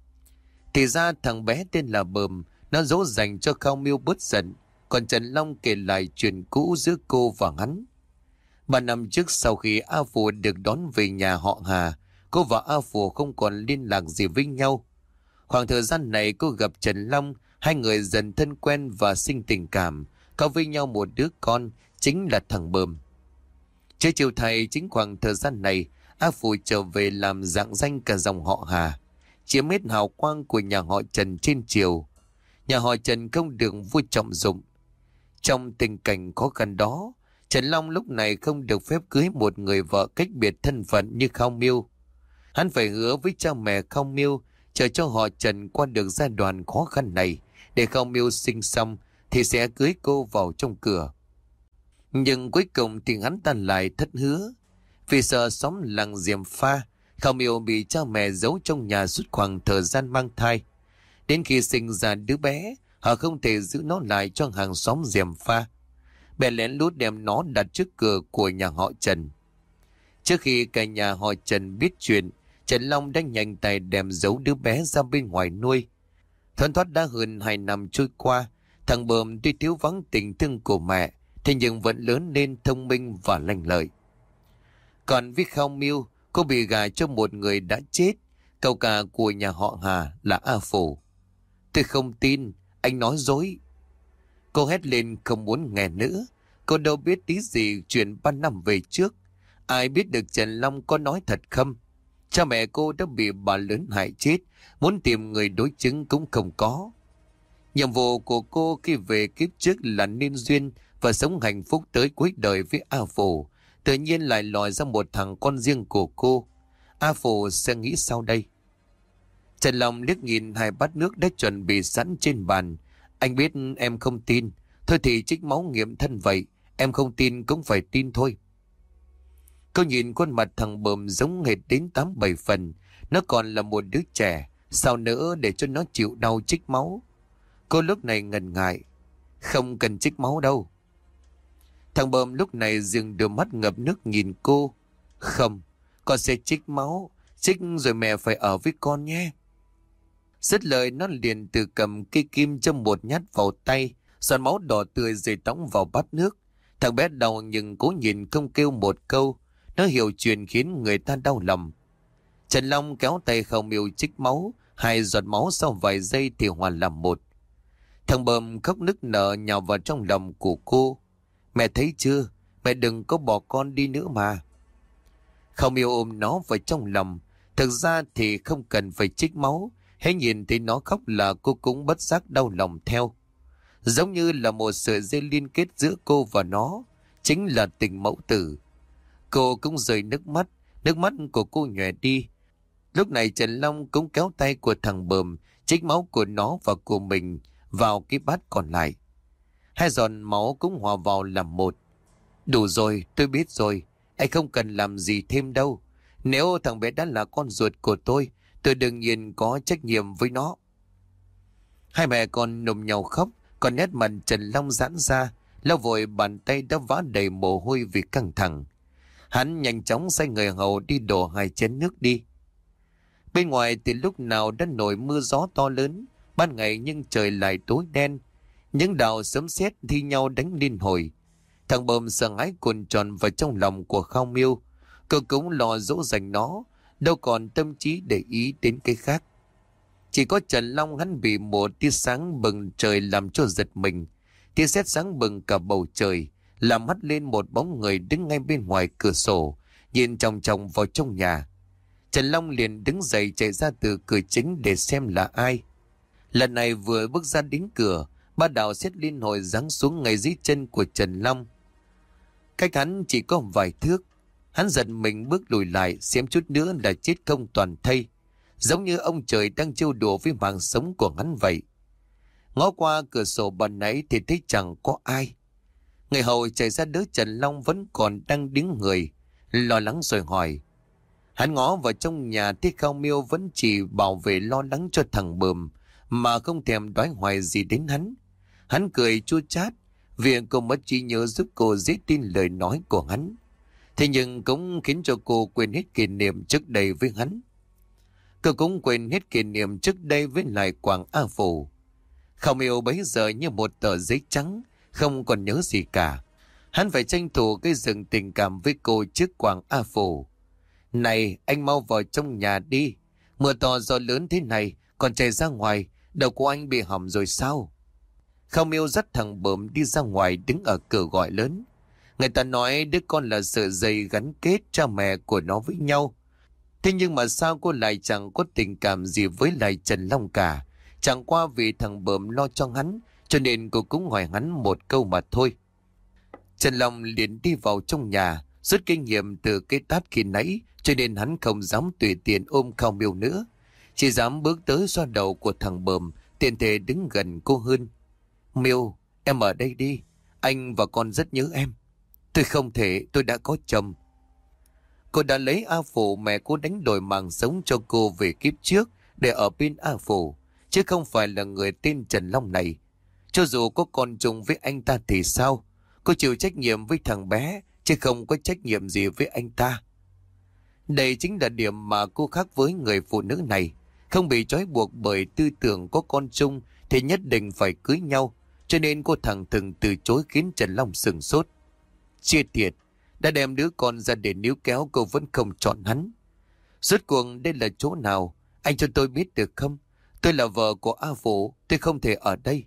Thì ra thằng bé tên là Bờm, nó dỗ dành cho Khao Miêu bớt giận. Còn Trần Long kể lại chuyện cũ giữa cô và hắn. Ba năm trước sau khi A Phù được đón về nhà họ Hà, cô và A Phù không còn liên lạc gì với nhau. Khoảng thời gian này cô gặp Trần Long, hai người dần thân quen và sinh tình cảm, có với nhau một đứa con, chính là thằng Bờm. Chưa chiều thầy, chính khoảng thời gian này, A Phù trở về làm rạng danh cả dòng họ Hà, chiếm hết hào quang của nhà họ Trần trên triều. Nhà họ Trần không được vui trọng dụng. Trong tình cảnh khó khăn đó, Trần Long lúc này không được phép cưới một người vợ cách biệt thân phận như Khao Miêu. Hắn phải hứa với cha mẹ Khao Miêu chờ cho họ Trần qua được giai đoạn khó khăn này, để Khao Miêu sinh xong thì sẽ cưới cô vào trong cửa. Nhưng cuối cùng thì hắn ta lại thất hứa. Vì sợ xóm làng Diệm Pha, Khao Miêu bị cha mẹ giấu trong nhà suốt khoảng thời gian mang thai. Đến khi sinh ra đứa bé, họ không thể giữ nó lại cho hàng xóm Diệm Pha. Bèn lén lút đem nó đặt trước cửa của nhà họ Trần. Trước khi cả nhà họ Trần biết chuyện, Trần Long đã nhanh tay đem giấu đứa bé ra bên ngoài nuôi. Thoăn thoát đã hơn hai năm trôi qua, thằng Bờm tuy thiếu vắng tình thương của mẹ, thế nhưng vẫn lớn lên thông minh và lanh lợi. Còn với Khao Miêu, cô bị gả cho một người đã chết, cậu cả của nhà họ Hà là A Phù. Tôi không tin, anh nói dối. Cô hét lên không muốn nghe nữa. Cô đâu biết tí gì chuyện ba năm về trước. Ai biết được Trần Long có nói thật không? Cha mẹ cô đã bị bà lớn hại chết, muốn tìm người đối chứng cũng không có. Nhiệm vụ của cô khi về kiếp trước là nên duyên và sống hạnh phúc tới cuối đời với A Phù. Tự nhiên lại lòi ra một thằng con riêng của cô. A Phù sẽ nghĩ sao đây? Trần Long liếc nhìn hai bát nước đã chuẩn bị sẵn trên bàn. Anh biết em không tin. Thôi thì trích máu nghiệm thân vậy. Em không tin cũng phải tin thôi. Cô nhìn khuôn mặt thằng Bờm giống hệt đến tám bảy phần. Nó còn là một đứa trẻ. Sao nữa để cho nó chịu đau trích máu? Cô lúc này ngần ngại. Không cần trích máu đâu. Thằng Bờm lúc này dừng đôi mắt ngập nước nhìn cô. Không, con sẽ trích máu. Trích rồi mẹ phải ở với con nhé. Dứt lời nó liền từ cầm cây kim châm một nhát vào tay, giọt máu đỏ tươi rơi tóng vào bát nước. Thằng bé đau nhưng cố nhìn không kêu một câu. Nó hiểu chuyện khiến người ta đau lòng. Trần Long kéo tay Khao Miêu trích máu, hai giọt máu sau vài giây thì hòa làm một. Thằng Bờm khóc nức nở nhào vào trong lòng của cô. Mẹ thấy chưa, mẹ đừng có bỏ con đi nữa mà. Khao Miêu ôm nó vào trong lòng. Thực ra thì không cần phải trích máu. Hãy nhìn thấy nó khóc là cô cũng bất giác đau lòng theo. Giống như là một sợi dây liên kết giữa cô và nó, chính là tình mẫu tử. Cô cũng rơi nước mắt, nước mắt của cô nhòe đi. Lúc này Trần Long cũng kéo tay của thằng Bờm, trích máu của nó và của mình vào cái bát còn lại. Hai giọt máu cũng hòa vào làm một. Đủ rồi, tôi biết rồi, anh không cần làm gì thêm đâu. Nếu thằng bé đã là con ruột của tôi, tôi đương nhiên có trách nhiệm với nó. Hai mẹ con nụm nhau khóc, còn nét mặt Trần Long giãn ra, lau vội bàn tay đã vã đầy mồ hôi vì căng thẳng. Hắn nhanh chóng sai người hầu đi đổ hai chén nước đi. Bên ngoài từ lúc nào đã nổi mưa gió to lớn, ban ngày nhưng trời lại tối đen. Những đạo sấm sét thi nhau đánh liên hồi. Thằng Bờm sợ hãi cuồn tròn vào trong lòng của Khao Miêu. Cô cũng lo dỗ dành nó, đâu còn tâm trí để ý đến cái khác. Chỉ có Trần Long hắn bị một tia sáng bừng trời làm cho giật mình. Tia sét sáng bừng cả bầu trời, làm hắt lên một bóng người đứng ngay bên ngoài cửa sổ, nhìn chòng chòng vào trong nhà. Trần Long liền đứng dậy chạy ra từ cửa chính để xem là ai. Lần này vừa bước ra đến cửa, ba đạo sét liên hồi giáng xuống ngay dưới chân của Trần Long. Cách hắn chỉ có vài thước. Hắn giật mình bước lùi lại, xem chút nữa là chết không toàn thây, giống như ông trời đang trêu đùa với mạng sống của hắn vậy. Ngó qua cửa sổ ban nãy thì thấy chẳng có ai. Người hầu chạy ra đỡ Trần Long vẫn còn đang đứng người, lo lắng rồi hỏi. Hắn ngó vào trong nhà thấy Khao Miêu vẫn chỉ bảo vệ lo lắng cho thằng Bờm, mà không thèm đoái hoài gì đến hắn. Hắn cười chua chát, vì cô mất trí nhớ giúp cô dễ tin lời nói của hắn. Thế nhưng cũng khiến cho cô quên hết kỷ niệm trước đây với hắn. Cô cũng quên hết kỷ niệm trước đây với lại Quảng A Phủ. Khao Miêu bấy giờ như một tờ giấy trắng, không còn nhớ gì cả. Hắn phải tranh thủ gây dựng tình cảm với cô trước Quảng A Phủ. Này, anh mau vào trong nhà đi. Mưa to gió lớn thế này, còn chạy ra ngoài, đầu của anh bị hỏng rồi sao? Khao Miêu dắt thằng Bờm đi ra ngoài, đứng ở cửa gọi lớn. Người ta nói đứa con là sợi dây gắn kết cha mẹ của nó với nhau. Thế nhưng mà sao cô lại chẳng có tình cảm gì với lại Trần Long cả? Chẳng qua vì thằng Bờm lo cho hắn, cho nên cô cũng hỏi hắn một câu mà thôi. Trần Long liền đi vào trong nhà, rút kinh nghiệm từ cái tát khi nãy, cho nên hắn không dám tùy tiện ôm Khao Miêu nữa. Chỉ dám bước tới xoa đầu của thằng Bờm, tiện thể đứng gần cô hơn. Miêu, em ở đây đi, anh và con rất nhớ em. Tôi không thể, tôi đã có chồng. Cô đã lấy A Phủ mẹ cô đánh đổi mạng sống cho cô về kiếp trước để ở bên A Phủ, chứ không phải là người tên Trần Long này. Cho dù có con chung với anh ta thì sao? Cô chịu trách nhiệm với thằng bé, chứ không có trách nhiệm gì với anh ta. Đây chính là điểm mà cô khác với người phụ nữ này. Không bị trói buộc bởi tư tưởng có con chung thì nhất định phải cưới nhau. Cho nên cô thẳng thừng từ chối khiến Trần Long sừng sốt. Chia tiệt, đã đem đứa con ra để níu kéo cô vẫn không chọn hắn. Rốt cuộc đây là chỗ nào? Anh cho tôi biết được không? Tôi là vợ của A Phủ, tôi không thể ở đây.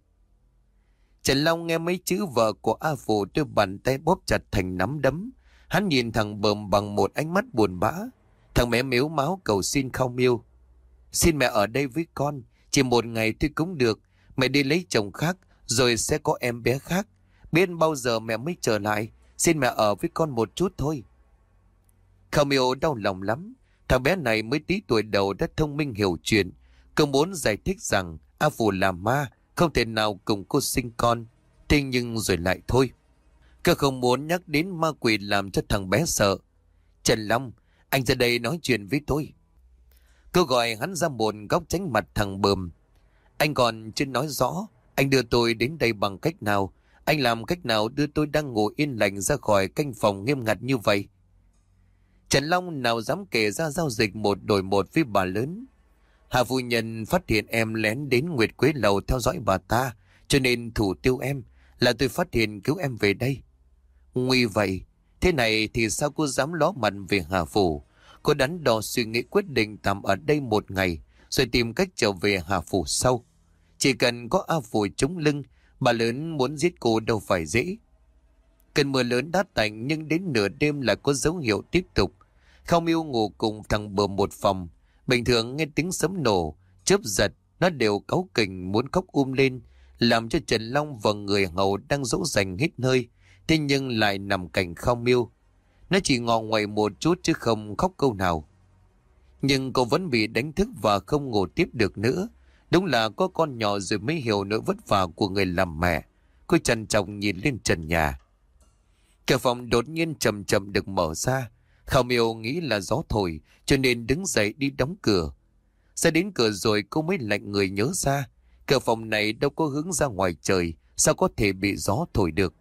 Trần Long nghe mấy chữ vợ của A Phủ, đôi bàn tay bóp chặt thành nắm đấm. Hắn nhìn thằng Bờm bằng một ánh mắt buồn bã. Thằng bé mếu máo cầu xin Khao Miêu. Xin mẹ ở đây với con, chỉ một ngày thôi cũng được. Mẹ đi lấy chồng khác, rồi sẽ có em bé khác. Biết bao giờ mẹ mới trở lại. Xin mẹ ở với con một chút thôi. Khao Miêu đau lòng lắm. Thằng bé này mới tí tuổi đầu đã thông minh hiểu chuyện. Cô muốn giải thích rằng A Phủ là ma, không thể nào cùng cô sinh con. Thế nhưng rồi lại thôi. Cô không muốn nhắc đến ma quỷ làm cho thằng bé sợ. Trần Long, anh ra đây nói chuyện với tôi. Cô gọi hắn ra một góc tránh mặt thằng Bờm. Anh còn chưa nói rõ, anh đưa tôi đến đây bằng cách nào? Anh làm cách nào đưa tôi đang ngủ yên lành ra khỏi canh phòng nghiêm ngặt như vậy? Trần Long nào dám kể ra giao dịch một đổi một với bà lớn. Hà phu nhân phát hiện em lén đến Nguyệt Quế Lầu theo dõi bà ta, cho nên thủ tiêu em, là tôi phát hiện cứu em về đây. Nguy vậy, thế này thì sao cô dám ló mặt về Hà Phủ? Cô đắn đo suy nghĩ quyết định tạm ở đây một ngày, rồi tìm cách trở về Hà Phủ sau. Chỉ cần có A Phủ chống lưng, bà lớn muốn giết cô đâu phải dễ. Cơn mưa lớn đã tạnh nhưng đến nửa đêm lại có dấu hiệu tiếp tục. Khao Miêu ngủ cùng thằng Bờm một phòng. Bình thường nghe tiếng sấm nổ, chớp giật, nó đều cáu kỉnh muốn khóc um lên, làm cho Trần Long và người hầu đang dỗ dành hết hơi, thế nhưng lại nằm cạnh Khao Miêu. Nó chỉ ngọ ngoậy một chút chứ không khóc câu nào. Nhưng cô vẫn bị đánh thức và không ngủ tiếp được nữa. Đúng là có con nhỏ rồi mới hiểu nỗi vất vả của người làm mẹ. Cô trằn trọc nhìn lên trần nhà. Cửa phòng đột nhiên chậm chậm được mở ra. Khao Miêu nghĩ là gió thổi, cho nên đứng dậy đi đóng cửa. Ra đến cửa rồi cô mới lạnh người nhớ ra. Cửa phòng này đâu có hướng ra ngoài trời, sao có thể bị gió thổi được.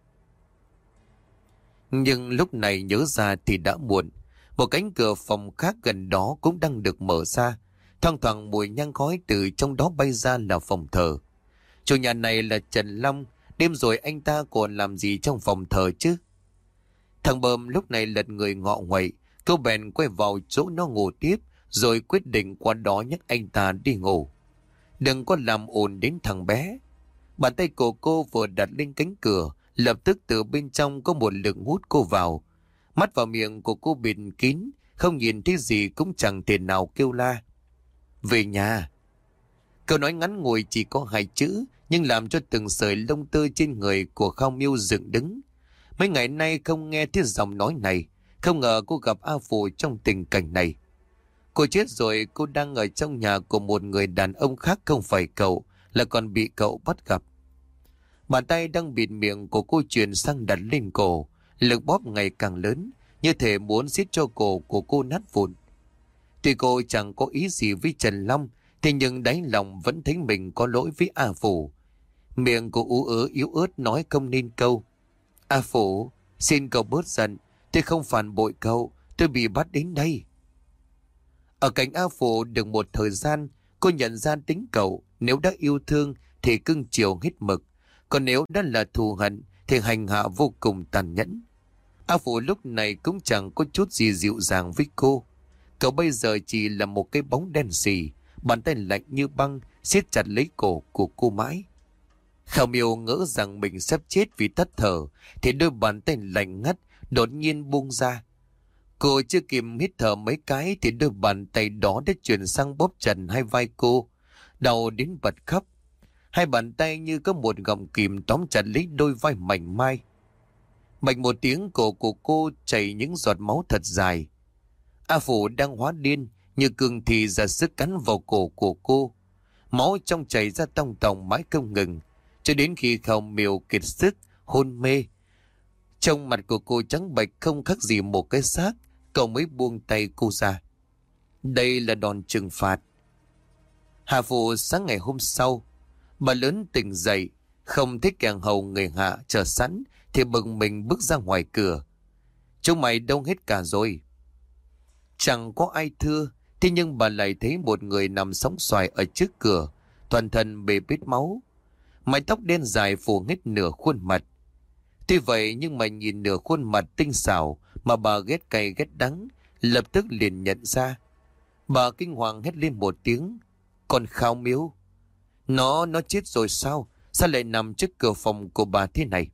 Nhưng lúc này nhớ ra thì đã muộn. Một cánh cửa phòng khác gần đó cũng đang được mở ra. Thoang thoảng mùi nhang khói từ trong đó bay ra là phòng thờ. Chủ nhà này là Trần Long, đêm rồi anh ta còn làm gì trong phòng thờ chứ? Thằng Bờm lúc này lật người ngọ nguậy, Cô bèn quay vào chỗ nó ngủ tiếp, rồi quyết định qua đó nhắc anh ta đi ngủ. Đừng có làm ồn đến thằng bé. Bàn tay của cô vừa đặt lên cánh cửa, lập tức từ bên trong có một lực hút cô vào. Mắt và miệng của cô bịt kín, không nhìn thấy gì cũng chẳng thể nào kêu la. Về nhà. Câu nói ngắn ngủi chỉ có hai chữ, nhưng làm cho từng sợi lông tơ trên người của Khao Miêu dựng đứng. Mấy ngày nay không nghe thấy giọng nói này, không ngờ cô gặp A Phù trong tình cảnh này. Cô chết rồi, cô đang ở trong nhà của một người đàn ông khác không phải cậu, là còn bị cậu bắt gặp. Bàn tay đang bịt miệng của cô chuyển sang đặt lên cổ, lực bóp ngày càng lớn, như thể muốn siết cho cổ của cô nát vụn. Tuy cô chẳng có ý gì với Trần Long, thế nhưng đáy lòng vẫn thấy mình có lỗi với A Phủ. Miệng cô ú ớ yếu ớt nói không nên câu. A Phủ, xin cậu bớt giận, tôi không phản bội cậu, tôi bị bắt đến đây. Ở cạnh A Phủ được một thời gian, cô nhận ra tính cậu, nếu đã yêu thương thì cưng chiều hết mực, còn nếu đã là thù hận thì hành hạ vô cùng tàn nhẫn. A Phủ lúc này cũng chẳng có chút gì dịu dàng với cô. Cậu bây giờ chỉ là một cái bóng đen xì, bàn tay lạnh như băng siết chặt lấy cổ của cô mãi. Khao Miêu ngỡ rằng mình sắp chết vì tắt thở, thì đôi bàn tay lạnh ngắt đột nhiên buông ra. Cô chưa kịp hít thở mấy cái thì đôi bàn tay đó đã chuyển sang bóp chặt hai vai cô, đau đến bật khóc. Hai bàn tay như có một gọng kìm tóm chặt lấy đôi vai mảnh mai. Bạch một tiếng, cổ của cô chảy những giọt máu thật dài. A Phủ đang hóa điên, như cương thì ra sức cắn vào cổ của cô. Máu trong chảy ra tòng tòng mãi không ngừng, cho đến khi Khao Miêu kiệt sức, hôn mê. Trong mặt của cô trắng bệch không khác gì một cái xác, cậu mới buông tay cô ra. Đây là đòn trừng phạt. Hà Phụ sáng ngày hôm sau, bà lớn tỉnh dậy, không thấy kẻng hầu người hạ chờ sẵn, thì bực mình bước ra ngoài cửa. Chúng mày đâu hết cả rồi. Chẳng có ai thưa, thế nhưng bà lại thấy một người nằm sóng xoài ở trước cửa, toàn thân bê bết máu. Mái tóc đen dài phủ hết nửa khuôn mặt. Tuy vậy nhưng mà nhìn nửa khuôn mặt tinh xảo mà bà ghét cay ghét đắng, lập tức liền nhận ra. Bà kinh hoàng hét lên một tiếng. Con Khao Miêu. Nó, nó chết rồi sao? Sao lại nằm trước cửa phòng của bà thế này?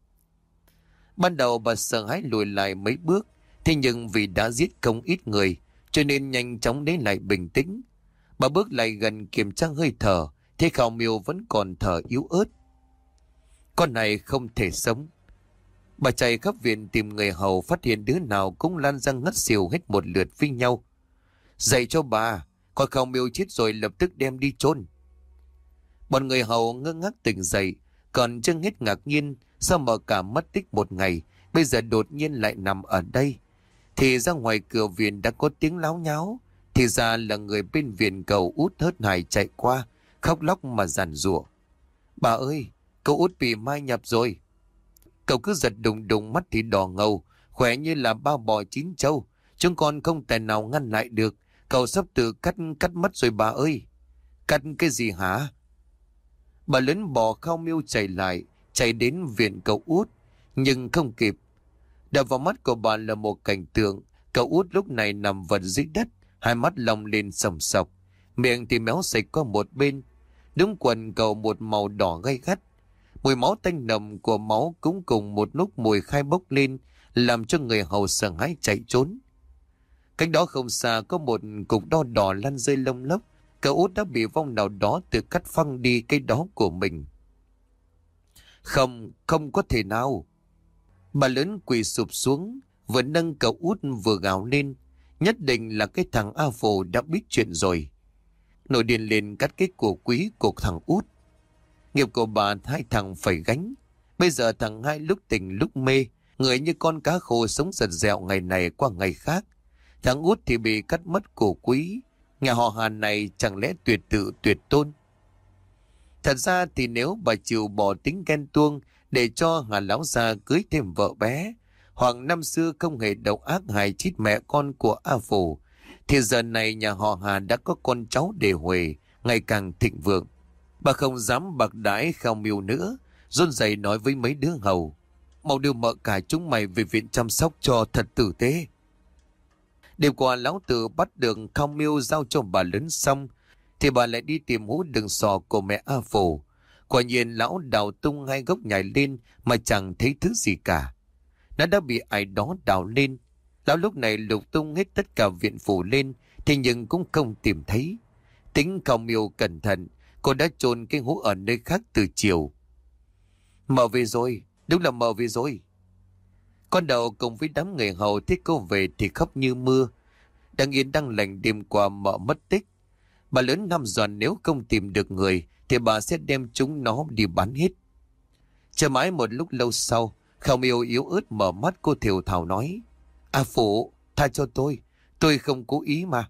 Ban đầu bà sợ hãi lùi lại mấy bước, thế nhưng vì đã giết không ít người, cho nên nhanh chóng lấy lại bình tĩnh. Bà bước lại gần kiểm tra hơi thở, thế Khao Miêu vẫn còn thở yếu ớt. Con này không thể sống. Bà chạy khắp viện tìm người hầu, phát hiện đứa nào cũng lan răng ngất xỉu hết một lượt với nhau. Dạy cho bà, con Khao Miêu chết rồi lập tức đem đi chôn. Bọn người hầu ngơ ngác tỉnh dậy, còn chưa hết ngạc nhiên, sao mà cả mất tích một ngày, bây giờ đột nhiên lại nằm ở đây. Thì ra ngoài cửa viện đã có tiếng láo nháo, thì ra là người bên viện cầu Út hớt hải chạy qua, khóc lóc mà giàn giụa. Bà ơi, cậu Út bị mai nhập rồi. Cậu cứ giật đùng đùng, mắt thì đỏ ngầu, khỏe như là ba bò chín trâu. Chúng con không thể nào ngăn lại được, cậu sắp tự cắt cắt mất rồi bà ơi. Cắt cái gì hả? Bà lớn bò Khao Miêu chạy lại, chạy đến viện cậu Út, nhưng không kịp. Đập vào mắt của bà là một cảnh tượng, cậu Út lúc này nằm vật dưới đất, hai mắt long lên sòng sọc, miệng thì méo sạch qua một bên, đúng quần cậu một màu đỏ gay gắt. Mùi máu tanh nồng của máu cũng cùng một lúc mùi khai bốc lên, làm cho người hầu sợ hãi chạy trốn. Cách đó không xa có một cục đo đỏ lăn rơi lông lốc, cậu Út đã bị vong nào đó tự cắt phăng đi cái đó của mình. Không, không có thể nào. Bà lớn quỳ sụp xuống, vừa nâng cậu Út vừa gào lên. Nhất định là cái thằng A Phù đã biết chuyện rồi. Nổi điên lên cắt cái cổ quý của thằng Út. Nghiệp của bà hai thằng phải gánh. Bây giờ thằng hai lúc tỉnh lúc mê, người như con cá khô sống giật dẹo ngày này qua ngày khác. Thằng Út thì bị cắt mất cổ quý. Nhà họ Hàn này chẳng lẽ tuyệt tự tuyệt tôn? Thật ra thì nếu bà chịu bỏ tính ghen tuông để cho Hà lão gia cưới thêm vợ bé, hoặc năm xưa không hề độc ác hại chết mẹ con của A Phù, thì giờ này nhà họ Hà đã có con cháu đề huề, ngày càng thịnh vượng. Bà không dám bạc đãi Khao Miêu nữa, run rẩy nói với mấy đứa hầu: mau đưa mợ cả chúng mày về viện chăm sóc cho thật tử tế. Đêm qua lão tử bắt được Khao Miêu giao cho bà lớn xong, thì bà lại đi tìm hũ đựng sò của mẹ A Phù. Quả nhiên lão đào tung hai gốc nhài lên mà chẳng thấy thứ gì cả. Nó đã bị ai đó đào lên. Lão lúc này lục tung hết tất cả viện phủ lên, thì nhưng cũng không tìm thấy. Tính Khao Miêu cẩn thận, cô đã chôn cái hũ ở nơi khác từ chiều. Mợ về rồi, đúng là mợ về rồi. Con đầu cùng với đám người hầu thấy cô về thì khóc như mưa. Đang yên đang lành đêm qua mợ mất tích. Bà lớn năm dọn nếu không tìm được người thì bà sẽ đem chúng nó đi bán hết. Chờ mãi một lúc lâu sau, Khao Miêu yếu ớt mở mắt, cô thều thào nói: A Phụ, tha cho tôi, tôi không cố ý mà.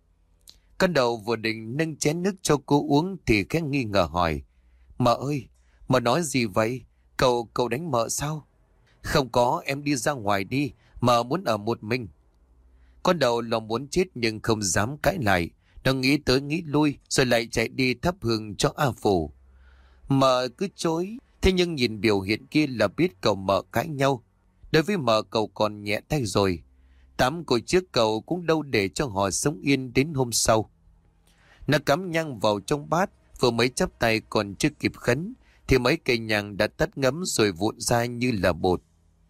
Con đầu vừa định nâng chén nước cho cô uống thì khẽ nghi ngờ hỏi: Mợ ơi, mợ nói gì vậy? Cậu, cậu đánh mợ sao? Không có, em đi ra ngoài đi, mợ muốn ở một mình. Con đầu lòng muốn chết nhưng không dám cãi lại. Nó nghĩ tới nghĩ lui rồi lại chạy đi thắp hương cho A Phù. Mợ cứ chối, thế nhưng nhìn biểu hiện kia là biết cậu mợ cãi nhau. Đối với mợ cậu còn nhẹ tay rồi. Tám cô trước cậu cũng đâu để cho họ sống yên đến hôm sau. Nó cắm nhang vào trong bát, vừa mới chắp tay còn chưa kịp khấn thì mấy cây nhang đã tắt ngấm rồi vụn ra như là bột.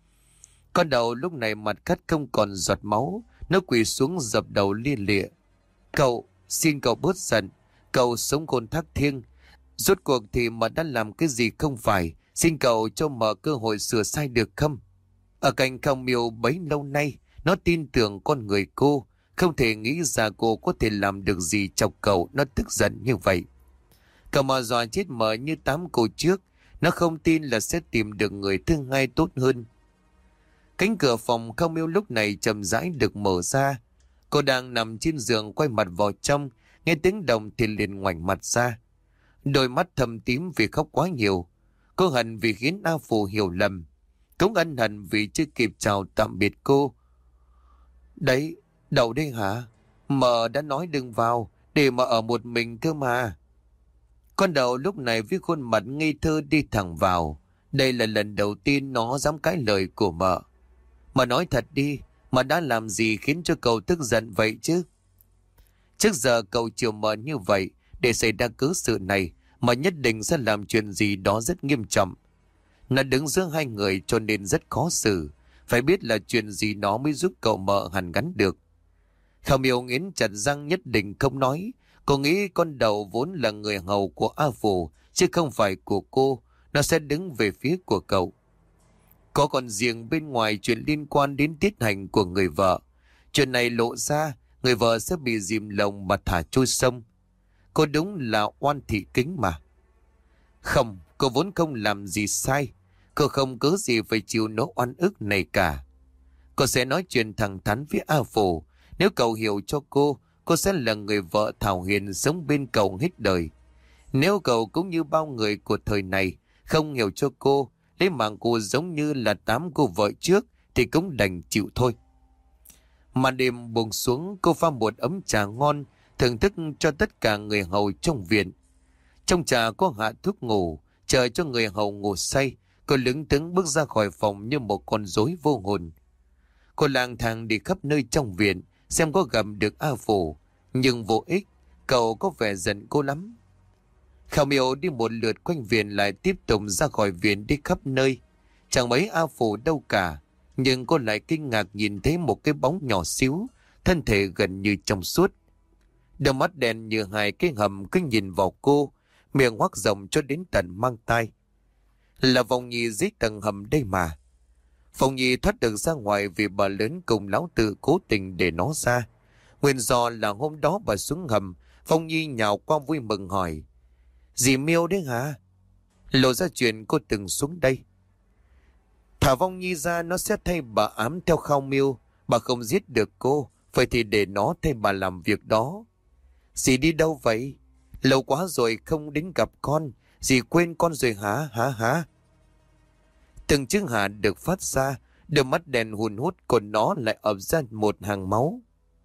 Con đầu lúc này mặt cắt không còn giọt máu, nó quỳ xuống dập đầu lia lịa. Cậu, xin cậu bớt giận, cậu sống khôn thác thiêng. Rốt cuộc thì mà đã làm cái gì không phải, xin cậu cho mợ cơ hội sửa sai được không? Ở cạnh Khao Miêu bấy lâu nay, nó tin tưởng con người cô, không thể nghĩ ra cô có thể làm được gì chọc cậu nó tức giận như vậy. Cậu mà dọa chết mợ như tám cô trước, nó không tin là sẽ tìm được người thương ngay tốt hơn. Cánh cửa phòng Khao Miêu lúc này chậm rãi được mở ra. Cô đang nằm trên giường quay mặt vào trong, nghe tiếng động thì liền ngoảnh mặt ra. Đôi mắt thâm tím vì khóc quá nhiều. Cô hận vì khiến A Phù hiểu lầm. Cũng ân hận vì chưa kịp chào tạm biệt cô. Đấy, đậu đây hả? Mợ đã nói đừng vào, để mà ở một mình cơ mà. Con đậu lúc này với khuôn mặt ngây thơ đi thẳng vào. Đây là lần đầu tiên nó dám cãi lời của mợ. Mà nói thật đi, mà đã làm gì khiến cho cậu tức giận vậy chứ? Trước giờ cậu chiều mợ như vậy, để xảy ra cớ sự này, mà nhất định sẽ làm chuyện gì đó rất nghiêm trọng. Nó đứng giữa hai người cho nên rất khó xử, phải biết là chuyện gì nó mới giúp cậu mợ hàn gắn được. Khao Miêu nghiến chặt răng nhất định không nói. Cô nghĩ con đầu vốn là người hầu của A Phù, chứ không phải của cô, nó sẽ đứng về phía của cậu. Có còn riêng bên ngoài chuyện liên quan đến tiết hành của người vợ. Chuyện này lộ ra, người vợ sẽ bị dìm lồng mà thả trôi sông. Cô đúng là oan thị kính mà. Không, cô vốn không làm gì sai. Cô không cớ gì phải chịu nỗi oan ức này cả. Cô sẽ nói chuyện thẳng thắn với A Phù. Nếu cậu hiểu cho cô, cô sẽ là người vợ thảo hiền sống bên cậu hết đời. Nếu cậu cũng như bao người của thời này không hiểu cho cô, lấy mạng cô giống như là tám cô vợ trước thì cũng đành chịu thôi. Màn đêm buông xuống, cô pha một ấm trà ngon thưởng thức cho tất cả người hầu trong viện. Trong trà có hạ thuốc ngủ, chờ cho người hầu ngủ say. Cô lững thững bước ra khỏi phòng như một con rối vô hồn. Cô lang thang đi khắp nơi trong viện xem có gặp được A Phù, nhưng vô ích. Cậu có vẻ giận cô lắm. Khao Miêu đi một lượt quanh viện lại tiếp tục ra khỏi viện đi khắp nơi. Chẳng mấy A Phù đâu cả. Nhưng cô lại kinh ngạc nhìn thấy một cái bóng nhỏ xíu, thân thể gần như trong suốt. Đôi mắt đen như hai cái hầm cứ nhìn vào cô, miệng hoác rộng cho đến tận mang tai. Là Phong Nhi dưới tầng hầm đây mà. Phong Nhi thoát được ra ngoài vì bà lớn cùng lão tử cố tình để nó ra. Nguyên do là hôm đó bà xuống hầm, Phong Nhi nhào qua vui mừng hỏi: Dì Miêu đấy hả? Lộ ra chuyện cô từng xuống đây. Thả Phong Nhi ra nó sẽ thay bà ám theo Khao Miêu. Bà không giết được cô, vậy thì để nó thay bà làm việc đó. Dì đi đâu vậy? Lâu quá rồi không đến gặp con. Dì quên con rồi hả hả hả? Từng chữ hả được phát ra, đôi mắt đèn hùn hút của nó lại ập ra một hàng máu.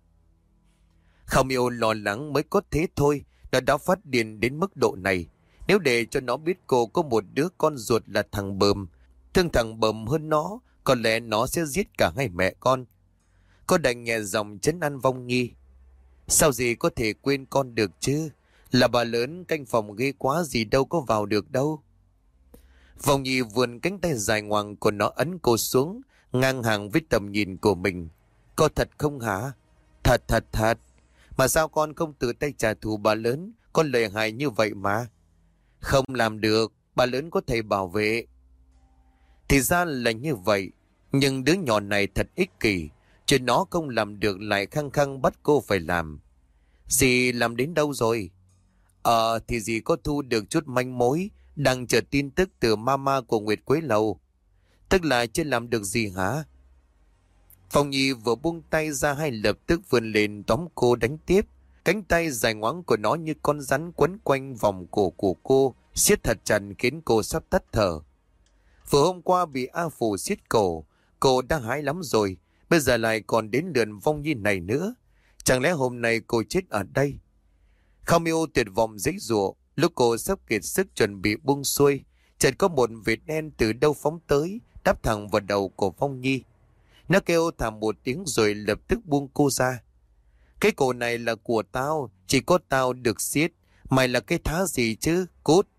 Khao Miêu lo lắng mới có thế thôi, nó đã phát điên đến mức độ này. Nếu để cho nó biết cô có một đứa con ruột là thằng Bờm, thương thằng Bờm hơn nó, có lẽ nó sẽ giết cả hai mẹ con. Cô đành nhẹ giọng trấn an Vong Nhi. Sao dì có thể quên con được chứ? Là bà lớn canh phòng ghê quá, dì đâu có vào được đâu. Vong Nhi vươn cánh tay dài ngoằng của nó ấn cô xuống, ngang hàng với tầm nhìn của mình. Có thật không hả? Thật thật thật. Mà sao con không tự tay trả thù bà lớn? Con lợi hại như vậy mà. Không làm được, bà lớn có thể bảo vệ. Thì ra là như vậy. Nhưng đứa nhỏ này thật ích kỷ. Chuyện nó không làm được lại khăng khăng bắt cô phải làm. Dì làm đến đâu rồi? Ờ thì dì có thu được chút manh mối, đang chờ tin tức từ mama của Nguyệt Quế Lầu. Tức là chưa làm được gì hả? Phong Nhi vừa buông tay ra hay lập tức vươn lên tóm cô đánh tiếp. Cánh tay dài ngoằng của nó như con rắn quấn quanh vòng cổ của cô, siết thật chặt khiến cô sắp tắt thở. Vừa hôm qua bị A Phủ siết cổ, cô đã hái lắm rồi, bây giờ lại còn đến lượt Vong Nhi này nữa. Chẳng lẽ hôm nay cô chết ở đây? Khao Miêu tuyệt vọng giãy giụa, lúc cô sắp kiệt sức chuẩn bị buông xuôi, chợt có một vệt đen từ đâu phóng tới, đáp thẳng vào đầu của Vong Nhi. Nó kêu thảm một tiếng rồi lập tức buông cô ra. Cái cổ này là của tao, chỉ có tao được siết, mày là cái thá gì chứ, cút.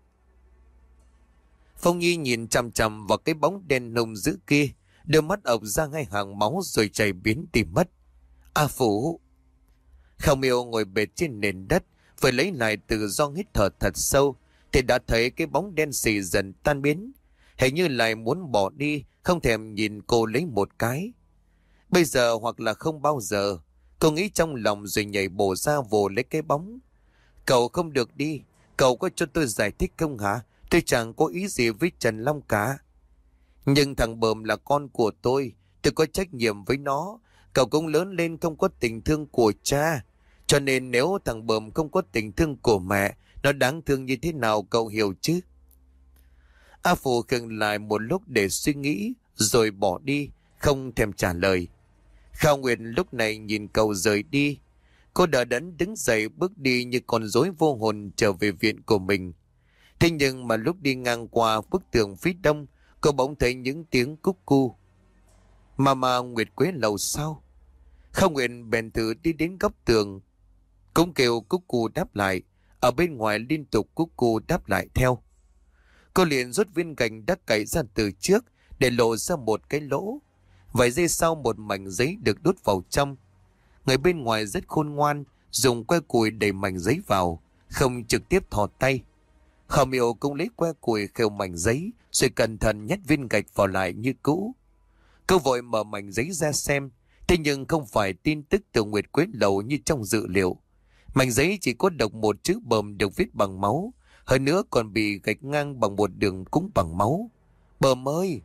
Phong Nhi nhìn chằm chằm vào cái bóng đen nồng dữ kia, đôi mắt ộc ra hai hàng máu rồi chảy biến tìm mất. A Phủ! Khao Miêu ngồi bệt trên nền đất, phải lấy lại tự do hít thở thật sâu, thì đã thấy cái bóng đen xì dần tan biến. Hình như lại muốn bỏ đi, không thèm nhìn cô lấy một cái. Bây giờ hoặc là không bao giờ, cô nghĩ trong lòng rồi nhảy bổ ra vồ lấy cái bóng. Cậu không được đi, cậu có cho tôi giải thích không hả? Tôi chẳng có ý gì với Trần Long cả. Nhưng thằng Bờm là con của tôi, tôi có trách nhiệm với nó. Cậu cũng lớn lên không có tình thương của cha. Cho nên nếu thằng Bờm không có tình thương của mẹ, nó đáng thương như thế nào cậu hiểu chứ? A Phủ khựng lại một lúc để suy nghĩ, rồi bỏ đi, không thèm trả lời. Khao Nguyệt lúc này nhìn cậu rời đi. Cô đỡ đẫn đứng dậy bước đi như con rối vô hồn trở về viện của mình. Thế nhưng mà lúc đi ngang qua bức tường phía đông, cô bỗng thấy những tiếng cúc cu. Mama Nguyệt Quế Lầu sao? Khao Nguyệt bèn thử đi đến góc tường, cũng kêu cúc cu đáp lại. Ở bên ngoài liên tục cúc cu đáp lại theo. Cô liền rút viên gạch đã cày ra từ trước để lộ ra một cái lỗ. Vài giây sau một mảnh giấy được đút vào trong. Người bên ngoài rất khôn ngoan, dùng que củi đẩy mảnh giấy vào, không trực tiếp thò tay. Khảo Miểu cũng lấy que củi khều mảnh giấy, rồi cẩn thận nhét viên gạch vào lại như cũ. Cô vội mở mảnh giấy ra xem, thế nhưng không phải tin tức từ Nguyệt Quế Lầu như trong dự liệu. Mảnh giấy chỉ có độc một chữ Bờm được viết bằng máu, hơn nữa còn bị gạch ngang bằng một đường cũng bằng máu. Bờm ơi!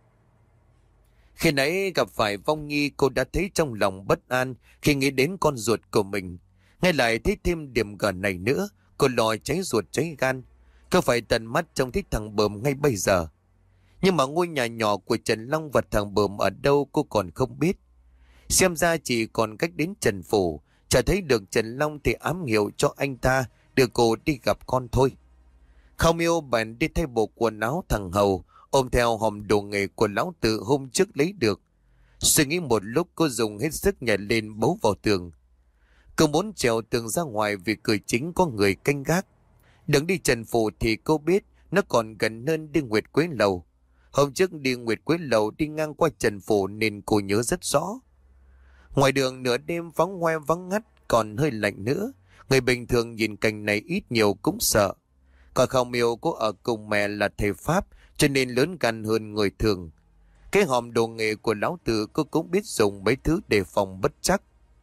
Khi nãy gặp phải Vong Nhi, cô đã thấy trong lòng bất an khi nghĩ đến con ruột của mình. Ngay lại thấy thêm điểm gần này nữa, cô lo cháy ruột cháy gan. Cô phải tận mắt trông thấy thằng Bờm ngay bây giờ. Nhưng mà ngôi nhà nhỏ của Trần Long và thằng Bờm ở đâu cô còn không biết. Xem ra chỉ còn cách đến Trần Phủ, chả thấy được Trần Long thì ám hiệu cho anh ta đưa cô đi gặp con thôi. Khao Miêu bèn đi thay bộ quần áo thằng Hầu, ôm theo hòm đồ nghề của lão Tự hôm trước lấy được. Suy nghĩ một lúc, cô dùng hết sức nhảy lên bấu vào tường. Cô muốn trèo tường ra ngoài vì cửa chính có người canh gác. Đứng đi Trần Phủ thì cô biết nó còn gần hơn đi Nguyệt Quế Lầu. Hôm trước đi Nguyệt Quế Lầu đi ngang qua Trần Phủ nên cô nhớ rất rõ. Ngoài đường nửa đêm vắng hoe vắng ngắt, còn hơi lạnh nữa. Người bình thường nhìn cảnh này ít nhiều cũng sợ. Còn Khao Miêu cô ở cùng mẹ là thầy Pháp, cho nên lớn gan hơn người thường. Cái hòm đồ nghề của lão Tự cô cũng biết dùng mấy thứ đề phòng bất chắc.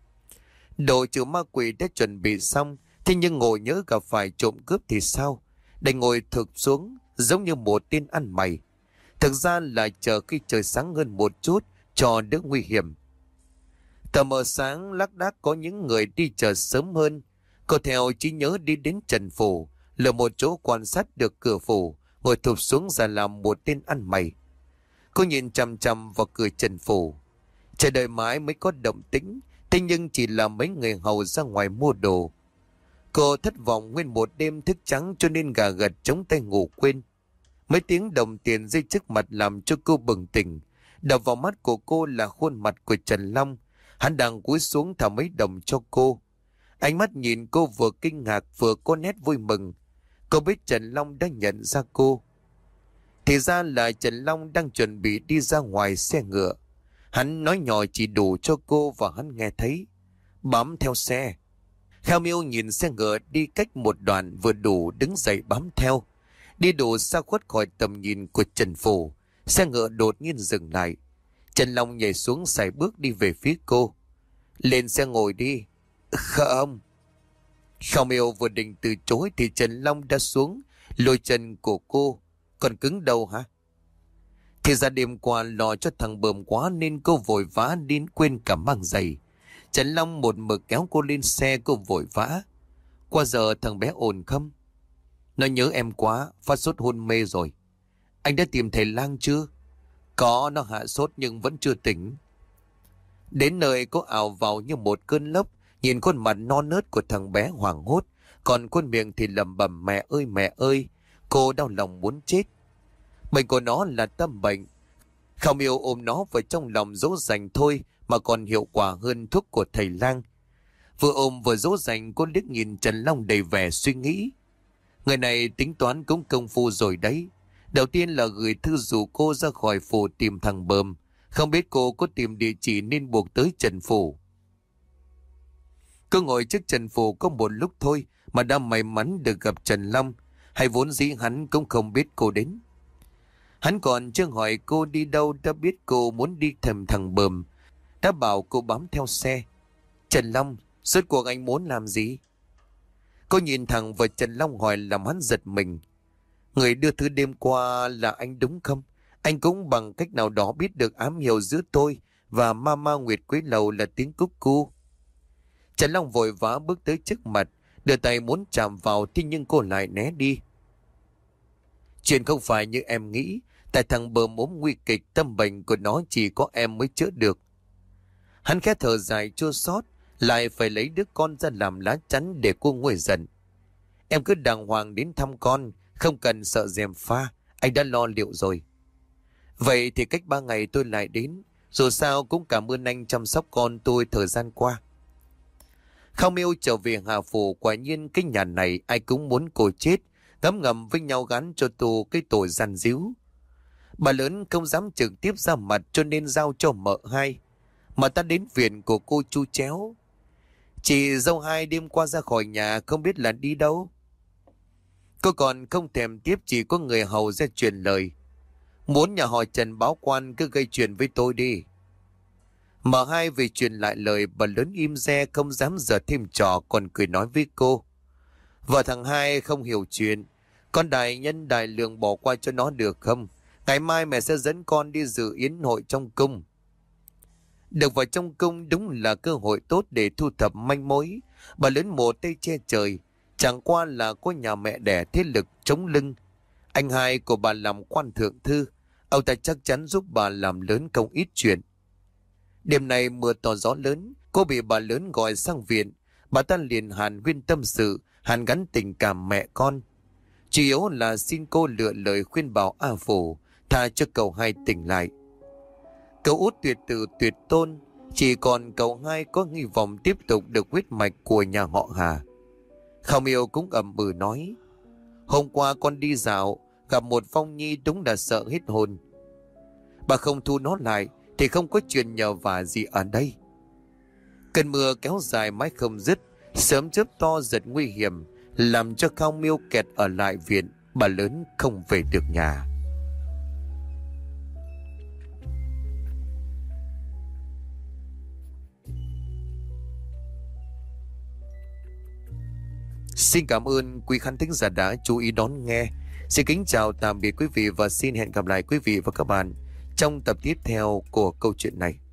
Đồ trừ ma quỷ đã chuẩn bị xong, thế nhưng ngồi nhớ gặp phải trộm cướp thì sao? Đành ngồi thực xuống giống như một tên ăn mày. Thực ra là chờ khi trời sáng hơn một chút cho đỡ nguy hiểm. Tờ mờ sáng lác đác có những người đi chờ sớm hơn. Cô theo trí nhớ đi đến Trần Phủ, lựa một chỗ quan sát được cửa phủ, ngồi thụp xuống ra làm một tên ăn mày. Cô nhìn chằm chằm vào cửa Trần Phủ, chờ đợi mãi mới có động tĩnh, thế nhưng chỉ là mấy người hầu ra ngoài mua đồ. Cô thất vọng, nguyên một đêm thức trắng cho nên gà gật chống tay ngủ quên. Mấy tiếng đồng tiền rơi trước mặt làm cho cô bừng tỉnh. Đập vào mắt của cô là khuôn mặt của Trần Long, Hắn đang cúi xuống thả mấy đồng cho cô. Ánh mắt nhìn cô vừa kinh ngạc vừa có nét vui mừng. Cô biết Trần Long đã nhận ra cô. Thì ra là Trần Long đang chuẩn bị đi ra ngoài xe ngựa. Hắn nói nhỏ chỉ đủ cho cô và hắn nghe thấy. Bám theo xe. Khao Miêu nhìn xe ngựa đi cách một đoạn vừa đủ đứng dậy bám theo. Đi đủ xa khuất khỏi tầm nhìn của Trần Phủ. Xe ngựa đột nhiên dừng lại. Trần Long nhảy xuống sải bước đi về phía cô. Lên xe ngồi đi. Không. Khao Miêu vừa định từ chối thì Trần Long đã xuống, lôi chân của cô. Còn cứng đầu hả? Thì ra đêm qua lo cho thằng bờm quá nên cô vội vã đến quên cả mang giày. Trần Long một mực kéo cô lên xe, cô vội vã. Qua giờ thằng bé ổn không? Nó nhớ em quá, phát sốt hôn mê rồi. Anh đã tìm thầy lang chưa? Có, nó hạ sốt nhưng vẫn chưa tỉnh. Đến nơi cô ảo vào như một cơn lốc, nhìn khuôn mặt non nớt của thằng bé hoảng hốt, còn khuôn miệng thì lẩm bẩm mẹ ơi mẹ ơi. Cô đau lòng muốn chết. Bệnh của nó là tâm bệnh. Khao Miêu ôm nó vào trong lòng dỗ dành thôi mà còn hiệu quả hơn thuốc của thầy lang. Vừa ôm vừa dỗ dành, cô liếc nhìn Trần Long đầy vẻ suy nghĩ. Người này tính toán cũng công phu rồi đấy. Đầu tiên là gửi thư rủ cô ra khỏi phủ tìm thằng bờm. Không biết cô có tìm địa chỉ nên buộc tới Trần Phủ. Cô ngồi trước Trần Phủ có một lúc thôi mà đã may mắn được gặp Trần Long. Hay vốn dĩ hắn cũng không biết cô đến. Hắn còn chưa hỏi cô đi đâu đã biết cô muốn đi thầm thằng bờm. Đã bảo cô bám theo xe. Trần Long, rốt cuộc anh muốn làm gì? Cô nhìn thẳng vào Trần Long hỏi làm hắn giật mình. Người đưa thư đêm qua là anh đúng không? Anh cũng bằng cách nào đó biết được ám hiệu giữa tôi và Mama Nguyệt Quế Lầu là tiếng cúc cu. Trần Long vội vã bước tới trước mặt, đưa tay muốn chạm vào thế nhưng cô lại né đi. Chuyện không phải như em nghĩ. Tại thằng bờm ốm nguy kịch, tâm bệnh của nó chỉ có em mới chữa được. Hắn khẽ thở dài chua xót, lại phải lấy đứa con ra làm lá chắn để cô nguôi giận. Em cứ đàng hoàng đến thăm con, không cần sợ gièm pha, anh đã lo liệu rồi. Vậy thì cách ba ngày tôi lại đến, dù sao cũng cảm ơn anh chăm sóc con tôi thời gian qua. Khao Miêu trở về Hà Phủ, quả nhiên cái nhà này ai cũng muốn cô chết, ngấm ngầm với nhau gắn cho tù cái tội gian díu. Bà lớn không dám trực tiếp ra mặt cho nên giao cho mợ hai. Mà ta đến viện của cô Chu Chéo. Chị dâu hai đêm qua ra khỏi nhà không biết là đi đâu. Cô còn không thèm tiếp, chỉ có người hầu ra truyền lời. Muốn nhà họ Trần báo quan cứ gây chuyện với tôi đi. Mợ hai về truyền lại lời, bà lớn im re không dám giở thêm trò, còn cười nói với cô. Vợ thằng hai không hiểu chuyện. Con đại nhân đại lượng bỏ qua cho nó được không? Ngày mai mẹ sẽ dẫn con đi dự yến hội trong cung. Được vào trong cung đúng là cơ hội tốt để thu thập manh mối. Bà lớn một tay che trời. Chẳng qua là có nhà mẹ đẻ thế lực chống lưng. Anh hai của bà làm quan thượng thư. Ông ta chắc chắn giúp bà làm lớn không ít chuyện. Đêm nay mưa to gió lớn. Cô bị bà lớn gọi sang viện. Bà ta liền hàn huyên tâm sự, hàn gắn tình cảm mẹ con. Chủ yếu là xin cô lựa lời khuyên bảo A Phủ tha cho cậu hai tỉnh lại. Cậu út tuyệt tử tuyệt tôn, chỉ còn cậu hai có hy vọng tiếp tục được huyết mạch của nhà họ Hà. Khao Miêu cũng ậm ừ nói. Hôm qua con đi dạo, gặp một Phong Nhi đúng là sợ hết hồn. Bà không thu nó lại thì không có chuyện nhờ vả gì ở đây. Cơn mưa kéo dài mãi không dứt, sớm chớp to giật nguy hiểm, làm cho Khao Miêu kẹt ở lại viện, bà lớn không về được nhà. Xin cảm ơn quý khán thính giả đã chú ý đón nghe. Xin kính chào tạm biệt quý vị và xin hẹn gặp lại quý vị và các bạn trong tập tiếp theo của câu chuyện này.